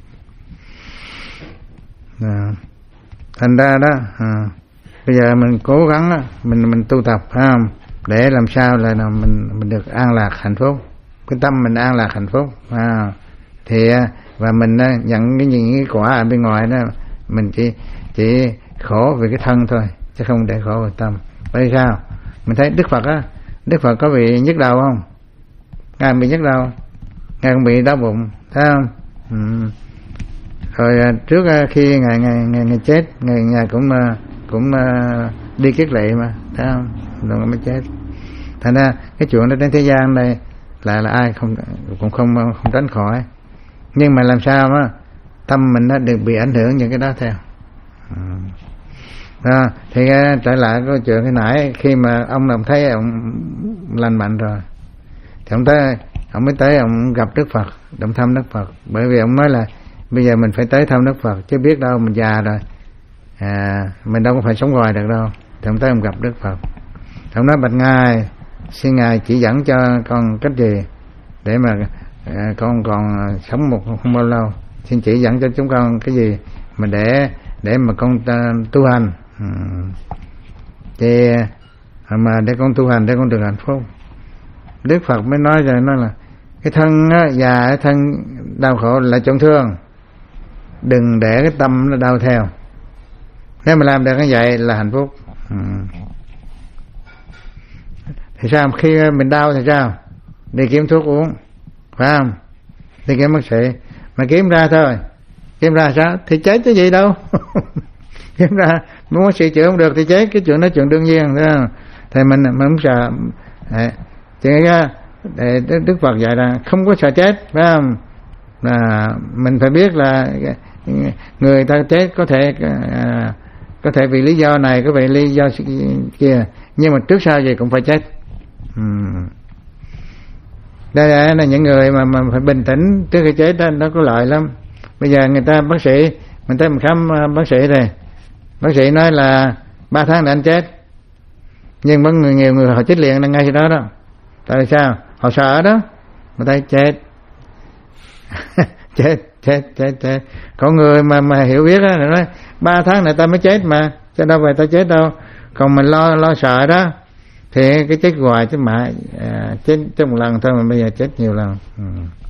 À, thành ra đó à, bây giờ mình cố gắng á, mình mình tu tập phải không, để làm sao là mình mình được an lạc hạnh phúc, cái tâm mình an lạc hạnh phúc à, thì và mình nhận cái những cái quả ở bên ngoài đó, mình chỉ chỉ khổ về cái thân thôi, chứ không để khổ về tâm. Bởi sao mình thấy Đức Phật á, Đức Phật có bị nhức đầu không? Ngài bị nhức đầu, ngài không bị đau bụng, thấy không? Ừ. Rồi trước khi ngài ngài ngài, ngài chết, ngài ngài cũng cũng đi kiết lỵ mà, thấy không? Rồi mới chết. Thành ra cái chuyện đó trên thế gian đây là là ai không cũng không không tránh khỏi. Nhưng mà làm sao á tâm mình nó đừng bị ảnh hưởng những cái đó theo. À, thì trở lại câu chuyện cái nãy, khi mà ông làm thấy ông lành mạnh rồi thì ông tới, ông mới tới ông gặp Đức Phật, động thăm Đức Phật. Bởi vì ông nói là bây giờ mình phải tới thăm Đức Phật, chứ biết đâu mình già rồi, à, mình đâu có phải sống hoài được đâu. Thì ông tới ông gặp Đức Phật, ông nói bạch Ngài, xin Ngài chỉ dẫn cho con cách gì để mà à, con còn sống một không bao lâu, xin chỉ dẫn cho chúng con cái gì mà để để mà con uh, tu hành, ừ. thì mà để con tu hành để con được hạnh phúc. Đức Phật mới nói rồi, nói là cái thân á, già cái thân đau khổ là chọn thương, đừng để cái tâm nó đau theo. Nếu mà làm được như vậy là hạnh phúc. Ừ. Thì sao khi mình đau thì sao? Đi kiếm thuốc uống, phải không? Đi kiếm bác sĩ, mà kiếm ra thôi, kiếm ra sao? Thì chết cái gì đâu. Kiếm ra muốn bác sĩ chữa không được thì chết, cái chuyện đó chuyện đương nhiên, thấy không? Thì mình mình không sợ. Chứ để Đức Phật dạy là không có sợ chết, phải không? Là mình phải biết là người ta chết có thể à, có thể vì lý do này, có vì lý do kia, nhưng mà trước sau gì cũng phải chết. Hmm. Đây là những người mà, mà phải bình tĩnh trước khi chết đó, nó có lợi lắm. Bây giờ người ta bác sĩ, mình tới mình khám bác sĩ này, bác sĩ nói là ba tháng là anh chết, nhưng có người nhiều người họ chết liền là ngay khi đó đó. Tại sao? Họ sợ đó, người ta chết. chết chết chết chết có người mà mà hiểu biết á, nói ba tháng này ta mới chết mà, chứ đâu phải ta chết đâu. Còn mình lo lo sợ đó thì cái chết hoài chứ mãi, à, chết chết một lần thôi mà bây giờ chết nhiều lần. Ừ.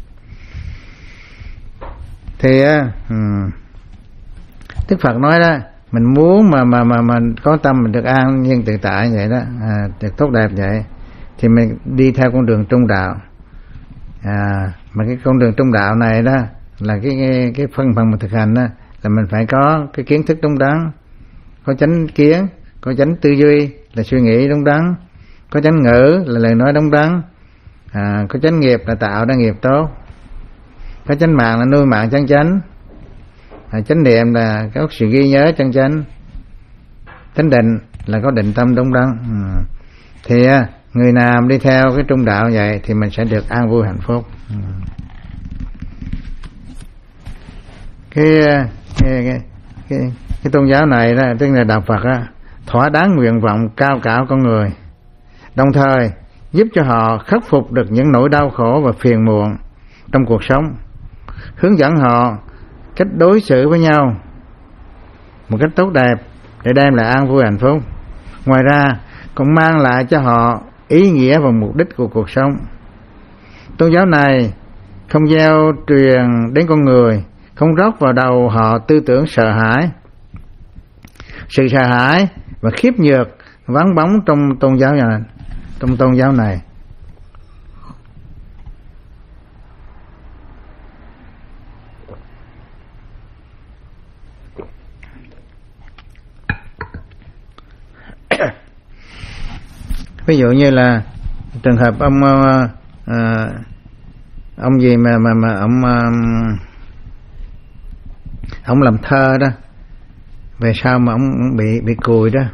Thì ừ. Đức Phật nói đó, mình muốn mà mà mà mà có tâm mình được an nhiên tự tại như vậy đó, à, được tốt đẹp vậy, thì mình đi theo con đường trung đạo. À, mà cái con đường trung đạo này đó là cái cái, cái phân phần mình thực hành đó, là mình phải có cái kiến thức đúng đắn, có chánh kiến, có chánh tư duy là suy nghĩ đúng đắn, có chánh ngữ là lời nói đúng đắn, à, có chánh nghiệp là tạo ra nghiệp tốt, có chánh mạng là nuôi mạng chân chánh, à, chánh niệm là có sự ghi nhớ chân chánh, chánh định là có định tâm đúng đắn. Ừ. Thì người nào đi theo cái trung đạo vậy thì mình sẽ được an vui hạnh phúc. Ừ. Cái, cái, cái, cái, cái tôn giáo này đó, tức là đạo Phật á, thỏa đáng nguyện vọng cao cả con người, đồng thời giúp cho họ khắc phục được những nỗi đau khổ và phiền muộn trong cuộc sống, hướng dẫn họ cách đối xử với nhau một cách tốt đẹp để đem lại an vui hạnh phúc. Ngoài ra còn mang lại cho họ ý nghĩa và mục đích của cuộc sống. Tôn giáo này không gieo truyền đến con người, không rót vào đầu họ tư tưởng sợ hãi. Sự sợ hãi và khiếp nhược vắng bóng trong tôn giáo này, trong tôn giáo này. Ví dụ như là trường hợp ông à, ông gì mà mà mà ông ông làm thơ đó, về sao mà ông bị bị cùi đó,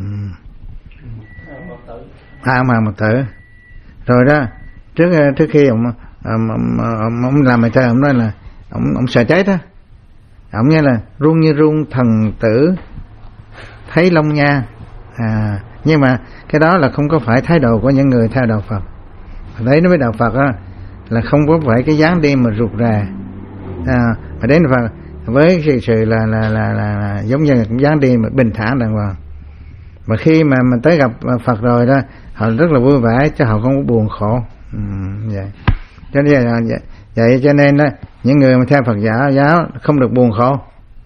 à ông Hàng Mật Tử rồi đó. Trước trước khi ông ông, ông, ông làm bài thơ, ông nói là ông ông sợ chết đó, ông như là run như run thần tử thấy long nha. À, nhưng mà cái đó là không có phải thái độ của những người theo đạo Phật. Đấy, nó với đạo Phật á là không có phải cái dáng đi mà rụt rè, à, mà đến Phật với sự sự là là là, là, là giống như là cũng dáng đi mà bình thản đàng hoàng. Mà khi mà mình tới gặp Phật rồi đó, họ rất là vui vẻ, chứ họ không có buồn khổ. Ừ, vậy. Cho nên là vậy, vậy cho nên đó, những người mà theo Phật giáo giáo không được buồn khổ.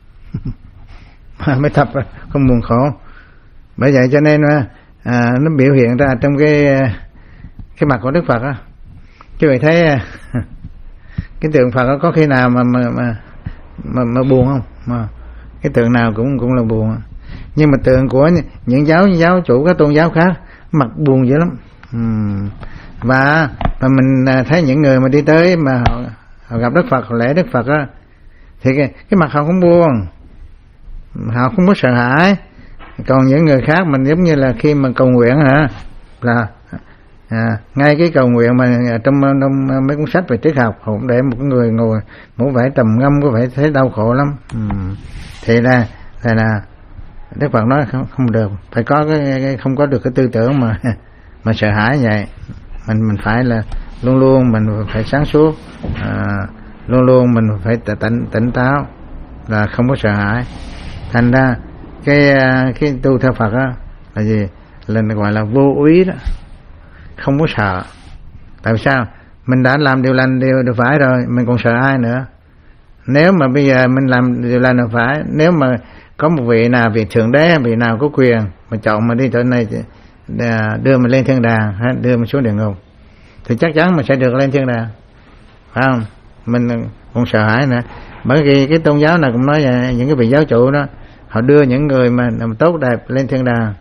Mới tập không buồn khổ. Bởi vậy cho nên à, nó biểu hiện ra trong cái cái mặt của Đức Phật á. Chứ vậy thấy cái tượng Phật có khi nào mà mà mà mà, mà buồn không? Mà cái tượng nào cũng cũng là buồn. Nhưng mà tượng của những giáo giáo chủ các tôn giáo khác mặt buồn dữ lắm. Uhm. Và và mình thấy những người mà đi tới mà họ, họ gặp Đức Phật, họ lễ Đức Phật á, thì cái, cái mặt họ không buồn, họ không có sợ hãi. Còn những người khác mình giống như là khi mà cầu nguyện hả, là à, ngay cái cầu nguyện mà trong, trong mấy cuốn sách về triết học, họ cũng để một người ngồi muốn phải trầm ngâm, có phải thấy đau khổ lắm. Ừ. Thì là là là Đức Phật nói không, không được, phải có cái, cái không có được cái tư tưởng mà mà sợ hãi vậy. Mình mình phải là luôn luôn mình phải sáng suốt, à, luôn luôn mình phải tỉnh tỉnh táo, là không có sợ hãi. Thành ra cái cái tu theo Phật đó là gì, là gọi là vô úy đó, không có sợ. Tại sao? Mình đã làm điều lành, điều điều phải rồi, mình còn sợ ai nữa? Nếu mà bây giờ mình làm điều lành là phải, nếu mà có một vị nào, vị thượng đế, vị nào có quyền mà chọn mà đi chỗ này đưa mình lên thiên đàng hay đưa mình xuống địa ngục, thì chắc chắn mình sẽ được lên thiên đàng, phải không? Mình còn sợ hãi nữa. Bởi vì cái tôn giáo nào cũng nói vậy, những cái vị giáo chủ đó họ đưa những người mà làm tốt đẹp lên thiên đàng,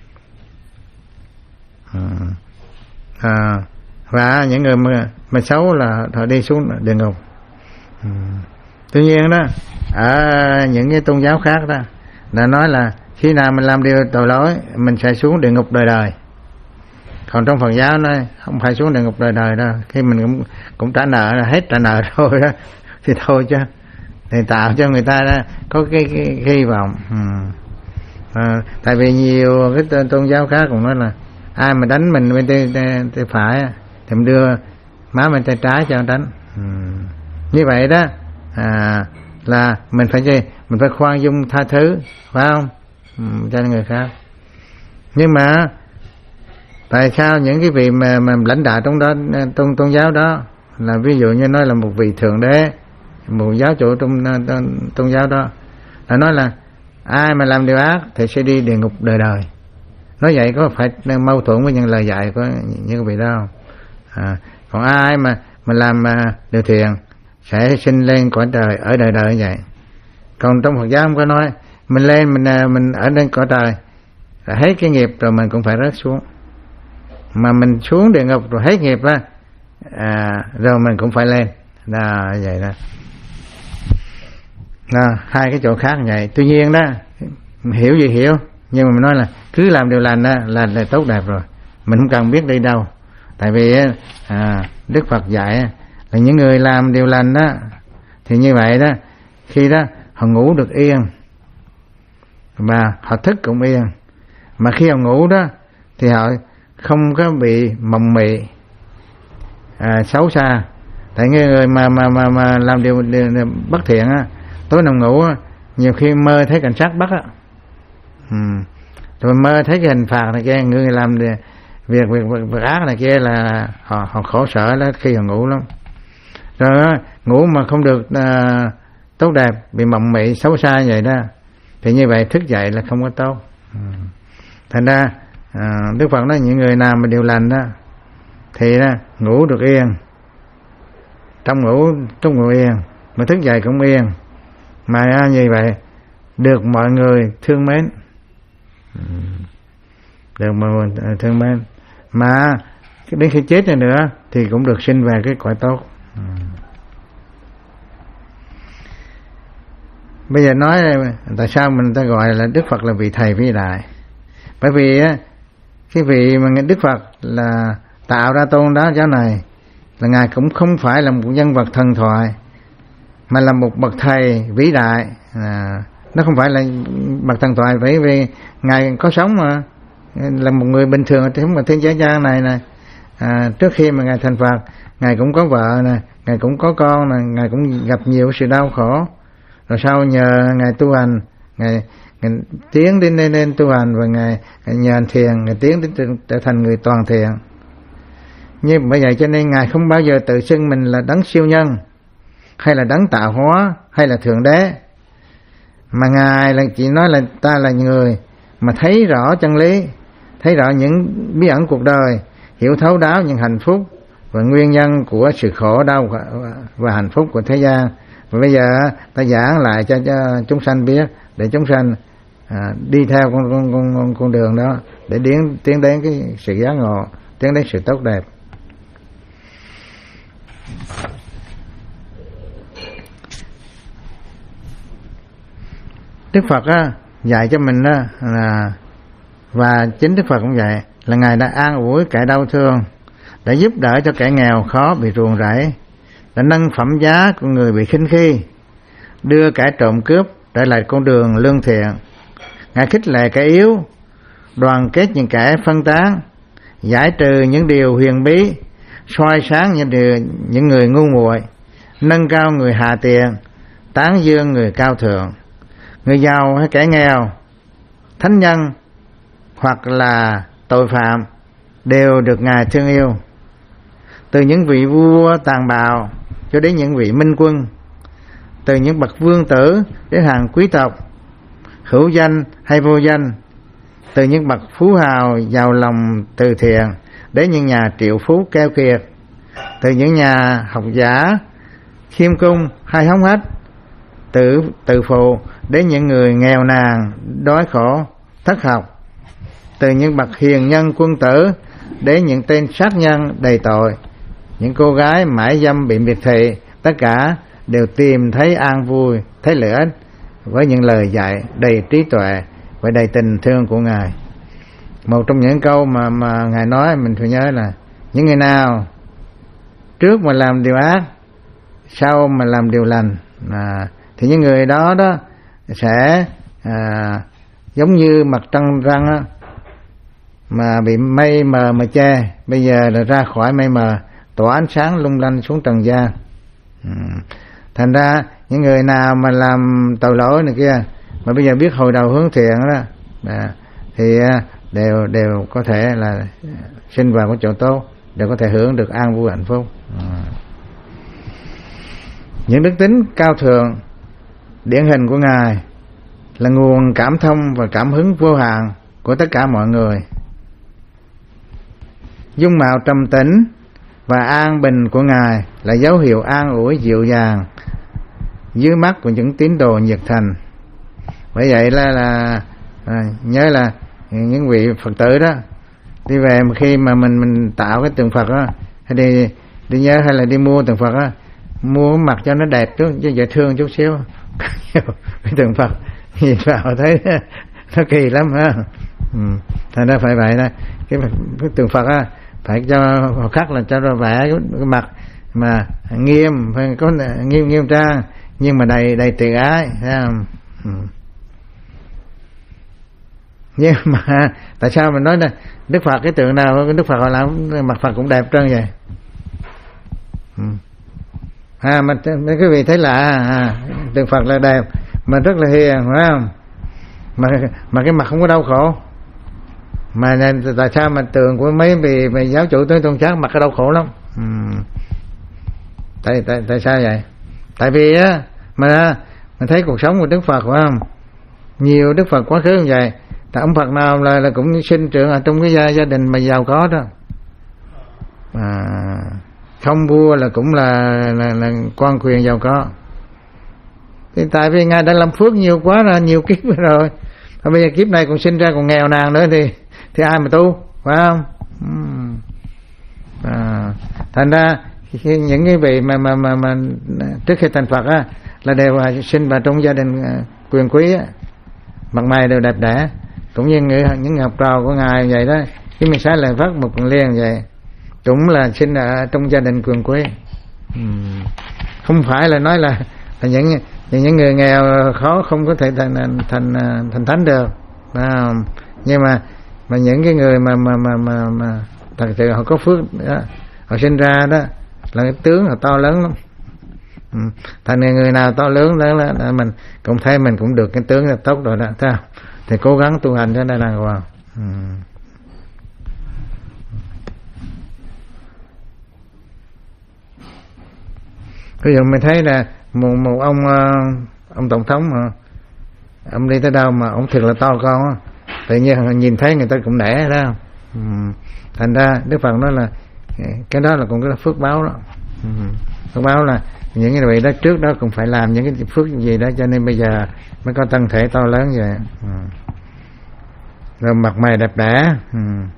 à, và những người mà, mà xấu là họ đi xuống địa ngục. Ừ. Tuy nhiên đó, ở những cái tôn giáo khác đó là nói là khi nào mình làm điều tội lỗi mình sẽ xuống địa ngục đời đời. Còn trong Phật giáo nói không phải xuống địa ngục đời đời đâu, khi mình cũng cũng trả nợ là hết trả nợ rồi đó thì thôi chứ, thì tạo cho người ta đó có cái, cái, cái hy vọng. Ừ. À, tại vì nhiều cái tôn giáo khác cũng nói là ai mà đánh mình bên tay, tay, tay phải thì mình đưa má bên tay trái cho đánh. Ừ. Như vậy đó, à, là mình phải gì, mình phải khoan dung tha thứ, phải không? Ừ, cho người khác. Nhưng mà tại sao những cái vị mà, mà lãnh đạo trong đó tôn tôn giáo đó, là ví dụ như nói là một vị thượng đế, một giáo chủ trong tôn, tôn giáo đó, là nói là ai mà làm điều ác thì sẽ đi địa ngục đời đời. Nói vậy có phải mâu thuẫn với những lời dạy của những vị đó không? À, còn ai mà mà làm điều thiện sẽ sinh lên cõi trời ở đời đời như vậy. Còn trong Phật giáo không có nói mình lên mình mình ở trên cõi trời là hết cái nghiệp rồi mình cũng phải rớt xuống, mà mình xuống địa ngục rồi hết nghiệp á, à, rồi mình cũng phải lên, là vậy đó. Đó, hai cái chỗ khác như vậy. Tuy nhiên đó, hiểu gì hiểu, nhưng mà mình nói là cứ làm điều lành đó là, là tốt đẹp rồi, mình không cần biết đi đâu. Tại vì à, Đức Phật dạy là những người làm điều lành đó thì như vậy đó, khi đó họ ngủ được yên và họ thức cũng yên, mà khi họ ngủ đó thì họ không có bị mộng mị à, xấu xa. Tại những người mà mà mà mà làm điều, điều, điều bất thiện á, tối nằm ngủ á, nhiều khi mơ thấy cảnh sát bắt á, ừ. rồi mơ thấy cái hình phạt này kia, người làm việc việc việc, việc ác này kia là họ họ khổ sở đó khi họ ngủ lắm. Rồi á, ngủ mà không được à, tốt đẹp, bị mộng mị xấu xa vậy đó, thì như vậy thức dậy là không có tốt. Ừ. Thành ra à, Đức Phật nói những người nào mà điều lành đó thì đó, ngủ được yên, trong ngủ trong ngủ yên, mà thức dậy cũng yên, mà à, như vậy được mọi người thương mến, ừ. được mọi người thương mến, mà đến khi chết này nữa thì cũng được sinh về cái cõi tốt. Ừ. Bây giờ nói tại sao mình ta gọi là Đức Phật là vị thầy vĩ đại, bởi vì á, cái vị mà Đức Phật là tạo ra tôn giáo này là Ngài cũng không phải là một nhân vật thần thoại, mà là một bậc thầy vĩ đại. À, nó không phải là bậc thần thoại, bởi vì Ngài có sống mà, là một người bình thường ở trên thế gian này này. À, trước khi mà Ngài thành Phật, Ngài cũng có vợ nè, Ngài cũng có con nè, Ngài cũng gặp nhiều sự đau khổ. Rồi sau nhờ Ngài tu hành, Ngài, Ngài tiến đến lên, lên tu hành, và Ngài, Ngài nhờ thiền, Ngài tiến đến trở thành người toàn thiện. Như bởi vậy cho nên Ngài không bao giờ tự xưng mình là đấng siêu nhân, hay là đấng tạo hóa, hay là thượng đế, mà Ngài là chỉ nói là ta là người mà thấy rõ chân lý, thấy rõ những bí ẩn cuộc đời, hiểu thấu đáo những hạnh phúc và nguyên nhân của sự khổ đau và hạnh phúc của thế gian. Và bây giờ ta giảng lại cho, cho chúng sanh biết, để chúng sanh à, đi theo con, con, con, con đường đó, để tiến, tiến đến cái sự giác ngộ, tiến đến sự tốt đẹp. Đức Phật á, dạy cho mình đó là, và chính Đức Phật cũng vậy, là Ngài đã an ủi kẻ đau thương, đã giúp đỡ cho kẻ nghèo khó bị ruồng rẫy, đã nâng phẩm giá của người bị khinh khi, đưa kẻ trộm cướp trở lại con đường lương thiện. Ngài khích lệ kẻ yếu, đoàn kết những kẻ phân tán, giải trừ những điều huyền bí, soi sáng những điều những người ngu muội, nâng cao người hạ tiện, tán dương người cao thượng. Người giàu hay kẻ nghèo, thánh nhân hoặc là tội phạm đều được Ngài thương yêu. Từ những vị vua tàn bạo cho đến những vị minh quân, từ những bậc vương tử đến hàng quý tộc, hữu danh hay vô danh, từ những bậc phú hào giàu lòng từ thiện đến những nhà triệu phú keo kiệt, từ những nhà học giả khiêm cung hay hống hách, từ từ phụ đến những người nghèo nàn đói khổ thất học, từ những bậc hiền nhân quân tử đến những tên sát nhân đầy tội, những cô gái mãi dâm bị miệt thị, tất cả đều tìm thấy an vui, thấy lợi ích với những lời dạy đầy trí tuệ và đầy tình thương của Ngài. Một trong những câu mà mà Ngài nói mình phải nhớ là những người nào trước mà làm điều ác, sau mà làm điều lành, à, thì những người đó đó sẽ à, giống như mặt trăng răng á, mà bị mây mờ mà che, bây giờ là ra khỏi mây mờ, tỏa ánh sáng lung lanh xuống trần gian. Ừ. Thành ra những người nào mà làm tội lỗi này kia mà bây giờ biết hồi đầu hướng thiện đó, à, thì đều đều có thể là sinh vào cái chỗ tốt, đều có thể hưởng được an vui hạnh phúc. À. Những đức tính cao thượng điển hình của Ngài là nguồn cảm thông và cảm hứng vô hạn của tất cả mọi người. Dung mạo trầm tĩnh và an bình của Ngài là dấu hiệu an ủi dịu dàng dưới mắt của những tín đồ nhiệt thành. Bởi vậy là, là à, nhớ là những vị Phật tử đó đi về mà khi mà mình mình tạo cái tượng Phật đó, hay đi đi nhớ hay là đi mua tượng Phật đó, mua mặt cho nó đẹp chút, chứ dễ thương chút xíu. Cái tượng Phật nhìn vào thấy nó kỳ lắm ha. Ừ. Thành ra phải vậy đó, cái, cái tượng Phật á phải cho họ khắc là cho nó vẽ cái, cái mặt mà nghiêm, phải có nghiêm nghiêm trang nhưng mà đầy đầy từ ái, thấy không? Ừ. Nhưng mà tại sao mình nói là Đức Phật cái tượng nào Đức Phật họ làm mặt Phật cũng đẹp trơn vậy? Ừ. À mà mấy quý vị thấy lạ à, tượng Phật là đẹp mà rất là hiền, phải không? Mà mà cái mặt không có đau khổ. Mà tại sao mà tượng của mấy vị, vị giáo chủ tới tôn giáo mặt cái đau khổ lắm? Ừ. Tại tại tại sao vậy? Tại vì á mà mình thấy cuộc sống của Đức Phật, phải không? Nhiều Đức Phật quá khứ như vậy. Tại ông Phật nào là, là cũng sinh trưởng ở trong cái gia, gia đình mà giàu có đó. À, không vua là cũng là, là, là quan quyền giàu có. Thì tại vì Ngài đã làm phước nhiều quá rồi, nhiều kiếp rồi. Và bây giờ kiếp này còn sinh ra còn nghèo nàn nữa thì thì ai mà tu, phải không? À, thành ra khi những cái vị mà mà mà, mà trước khi thành Phật á là đều sinh vào trong gia đình quyền quý á, mặt mày đều đẹp đẽ, cũng như người, những học trò của Ngài vậy đó. Khi mình xá lợi Phất một Cần Liên vậy cũng là sinh ở trong gia đình quyền quý. uhm. Không phải là nói là, là những những người nghèo khó không có thể thành thành thành thánh được, à, nhưng mà mà những cái người mà mà mà mà, mà thật sự họ có phước đó, họ sinh ra đó là cái tướng họ to lớn lắm. Ừ. Thành người, người nào to lớn lớn là, là mình cũng thấy mình cũng được cái tướng là tốt rồi đó, thấy không? Thì cố gắng tu hành cho nên là wow. Ừ. Ví dụ mình thấy là một, một ông ông tổng thống mà ông đi tới đâu mà ông thiệt là to con á, tự nhiên nhìn thấy người ta cũng nể đó. Ừ. Thành ra Đức Phật nói là cái đó là cũng cái phước báo đó. Ừ. Phước báo là những cái vị đó trước đó cũng phải làm những cái phước gì đó cho nên bây giờ mới có thân thể to lớn vậy. Ừ. Rồi mặt mày đẹp đẽ. Ừ.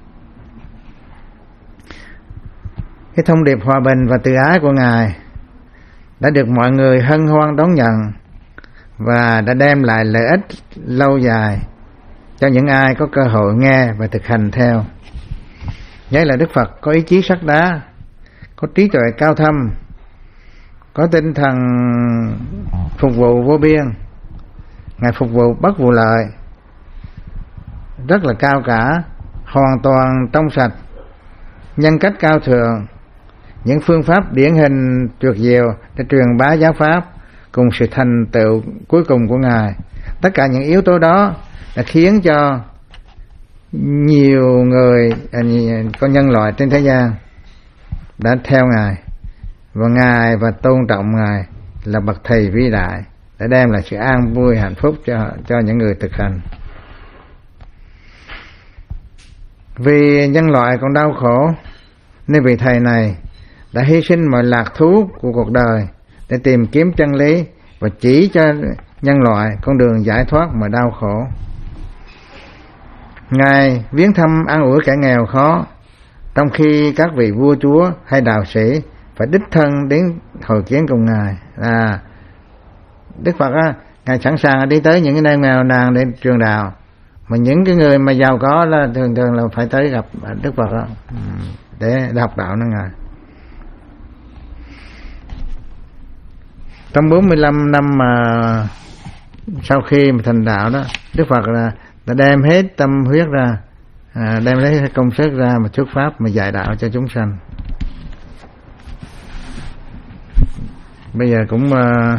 Cái thông điệp hòa bình và từ ái của Ngài đã được mọi người hân hoan đón nhận và đã đem lại lợi ích lâu dài cho những ai có cơ hội nghe và thực hành theo. Nhớ là Đức Phật có ý chí sắt đá, có trí tuệ cao thâm, có tinh thần phục vụ vô biên. Ngài phục vụ bất vụ lợi, rất là cao cả, hoàn toàn trong sạch, nhân cách cao thượng, những phương pháp điển hình tuyệt diệu để truyền bá giáo pháp cùng sự thành tựu cuối cùng của Ngài. Tất cả những yếu tố đó đã khiến cho nhiều người, con nhân loại trên thế gian đã theo Ngài, và Ngài và tôn trọng Ngài là bậc thầy vĩ đại, để đem lại sự an vui hạnh phúc cho cho những người thực hành. Vì nhân loại còn đau khổ nên vị thầy này đã hy sinh mọi lạc thú của cuộc đời để tìm kiếm chân lý và chỉ cho nhân loại con đường giải thoát mọi đau khổ. Ngài viếng thăm an ủi kẻ nghèo khó, trong khi các vị vua chúa hay đạo sĩ phải đích thân đến hội kiến cùng Ngài. À, Đức Phật á, Ngài sẵn sàng đi tới những cái nơi nghèo nàn để truyền đạo, mà những cái người mà giàu có là thường thường là phải tới gặp Đức Phật đó, để học đạo nó Ngài. Trong bốn mươi lăm năm mà sau khi mà thành đạo đó, Đức Phật là đã đem hết tâm huyết ra, à, đem lấy công sức ra mà thuyết pháp, mà dạy đạo cho chúng sanh. Bây giờ cũng uh,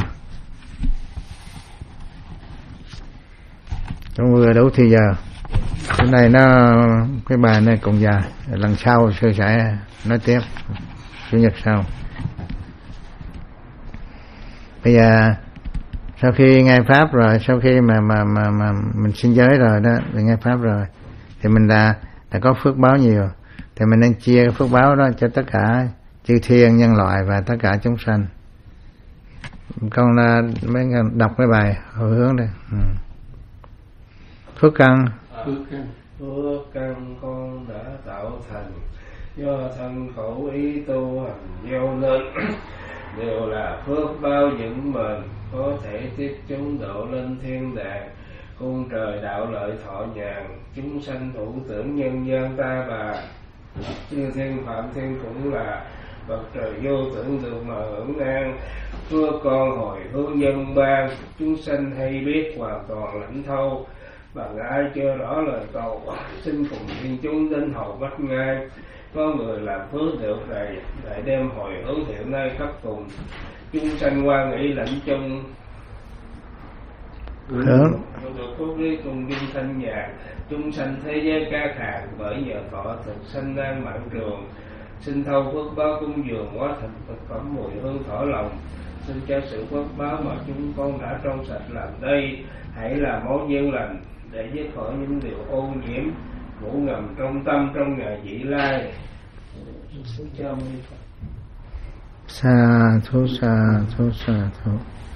cũng vừa đủ thì giờ. Cái này nó, cái bài này còn dài, lần sau sư sẽ nói tiếp, chủ nhật sau. Bây giờ sau khi nghe pháp rồi, sau khi mà mà mà mà mình sinh giới rồi đó, mình nghe pháp rồi, thì mình đã đã có phước báo nhiều, thì mình nên chia phước báo đó cho tất cả chư thiên, nhân loại và tất cả chúng sanh. Con mới đọc cái bài hồi hướng đây. Ừ. Phước căn. Phước căn. Phước căn con đã tạo thành do thân khẩu ý tu hành gieo lên, đều là phước báo vững bền, có thể tiếp chúng độ lên thiên đàng, cung trời đạo lợi thọ nhàn, chúng sanh thủ tưởng nhân gian ta bà, chư thiên phạm thiên cũng là bậc trời vô tưởng được mà hưởng an. Phước con hồi hướng nhân ban, chúng sanh hay biết hoàn toàn lãnh thâu, bằng ai chưa rõ lời cầu, xin cùng thiên chúng đến hầu bách ngai. Có người làm phước được này, lại đem hồi hướng thiện nơi khắp cùng, chúng sanh qua nghĩ lãnh chung, được phước lý cùng kinh thanh nhạc, chúng sanh thế giới ca khàn, bởi nhờ thọ thực sanh đang mạng trường. Xin thâu phước báo cúng dường hóa thành thực phẩm mùi hương thỏa lòng, xin cho sự phước báo mà chúng con đã trong sạch làm đây, hãy là món duyên lành để dứt khỏi những điều ô nhiễm ngủ ngầm trong tâm trong ngày vị lai. Sa thú sa thú sa thú.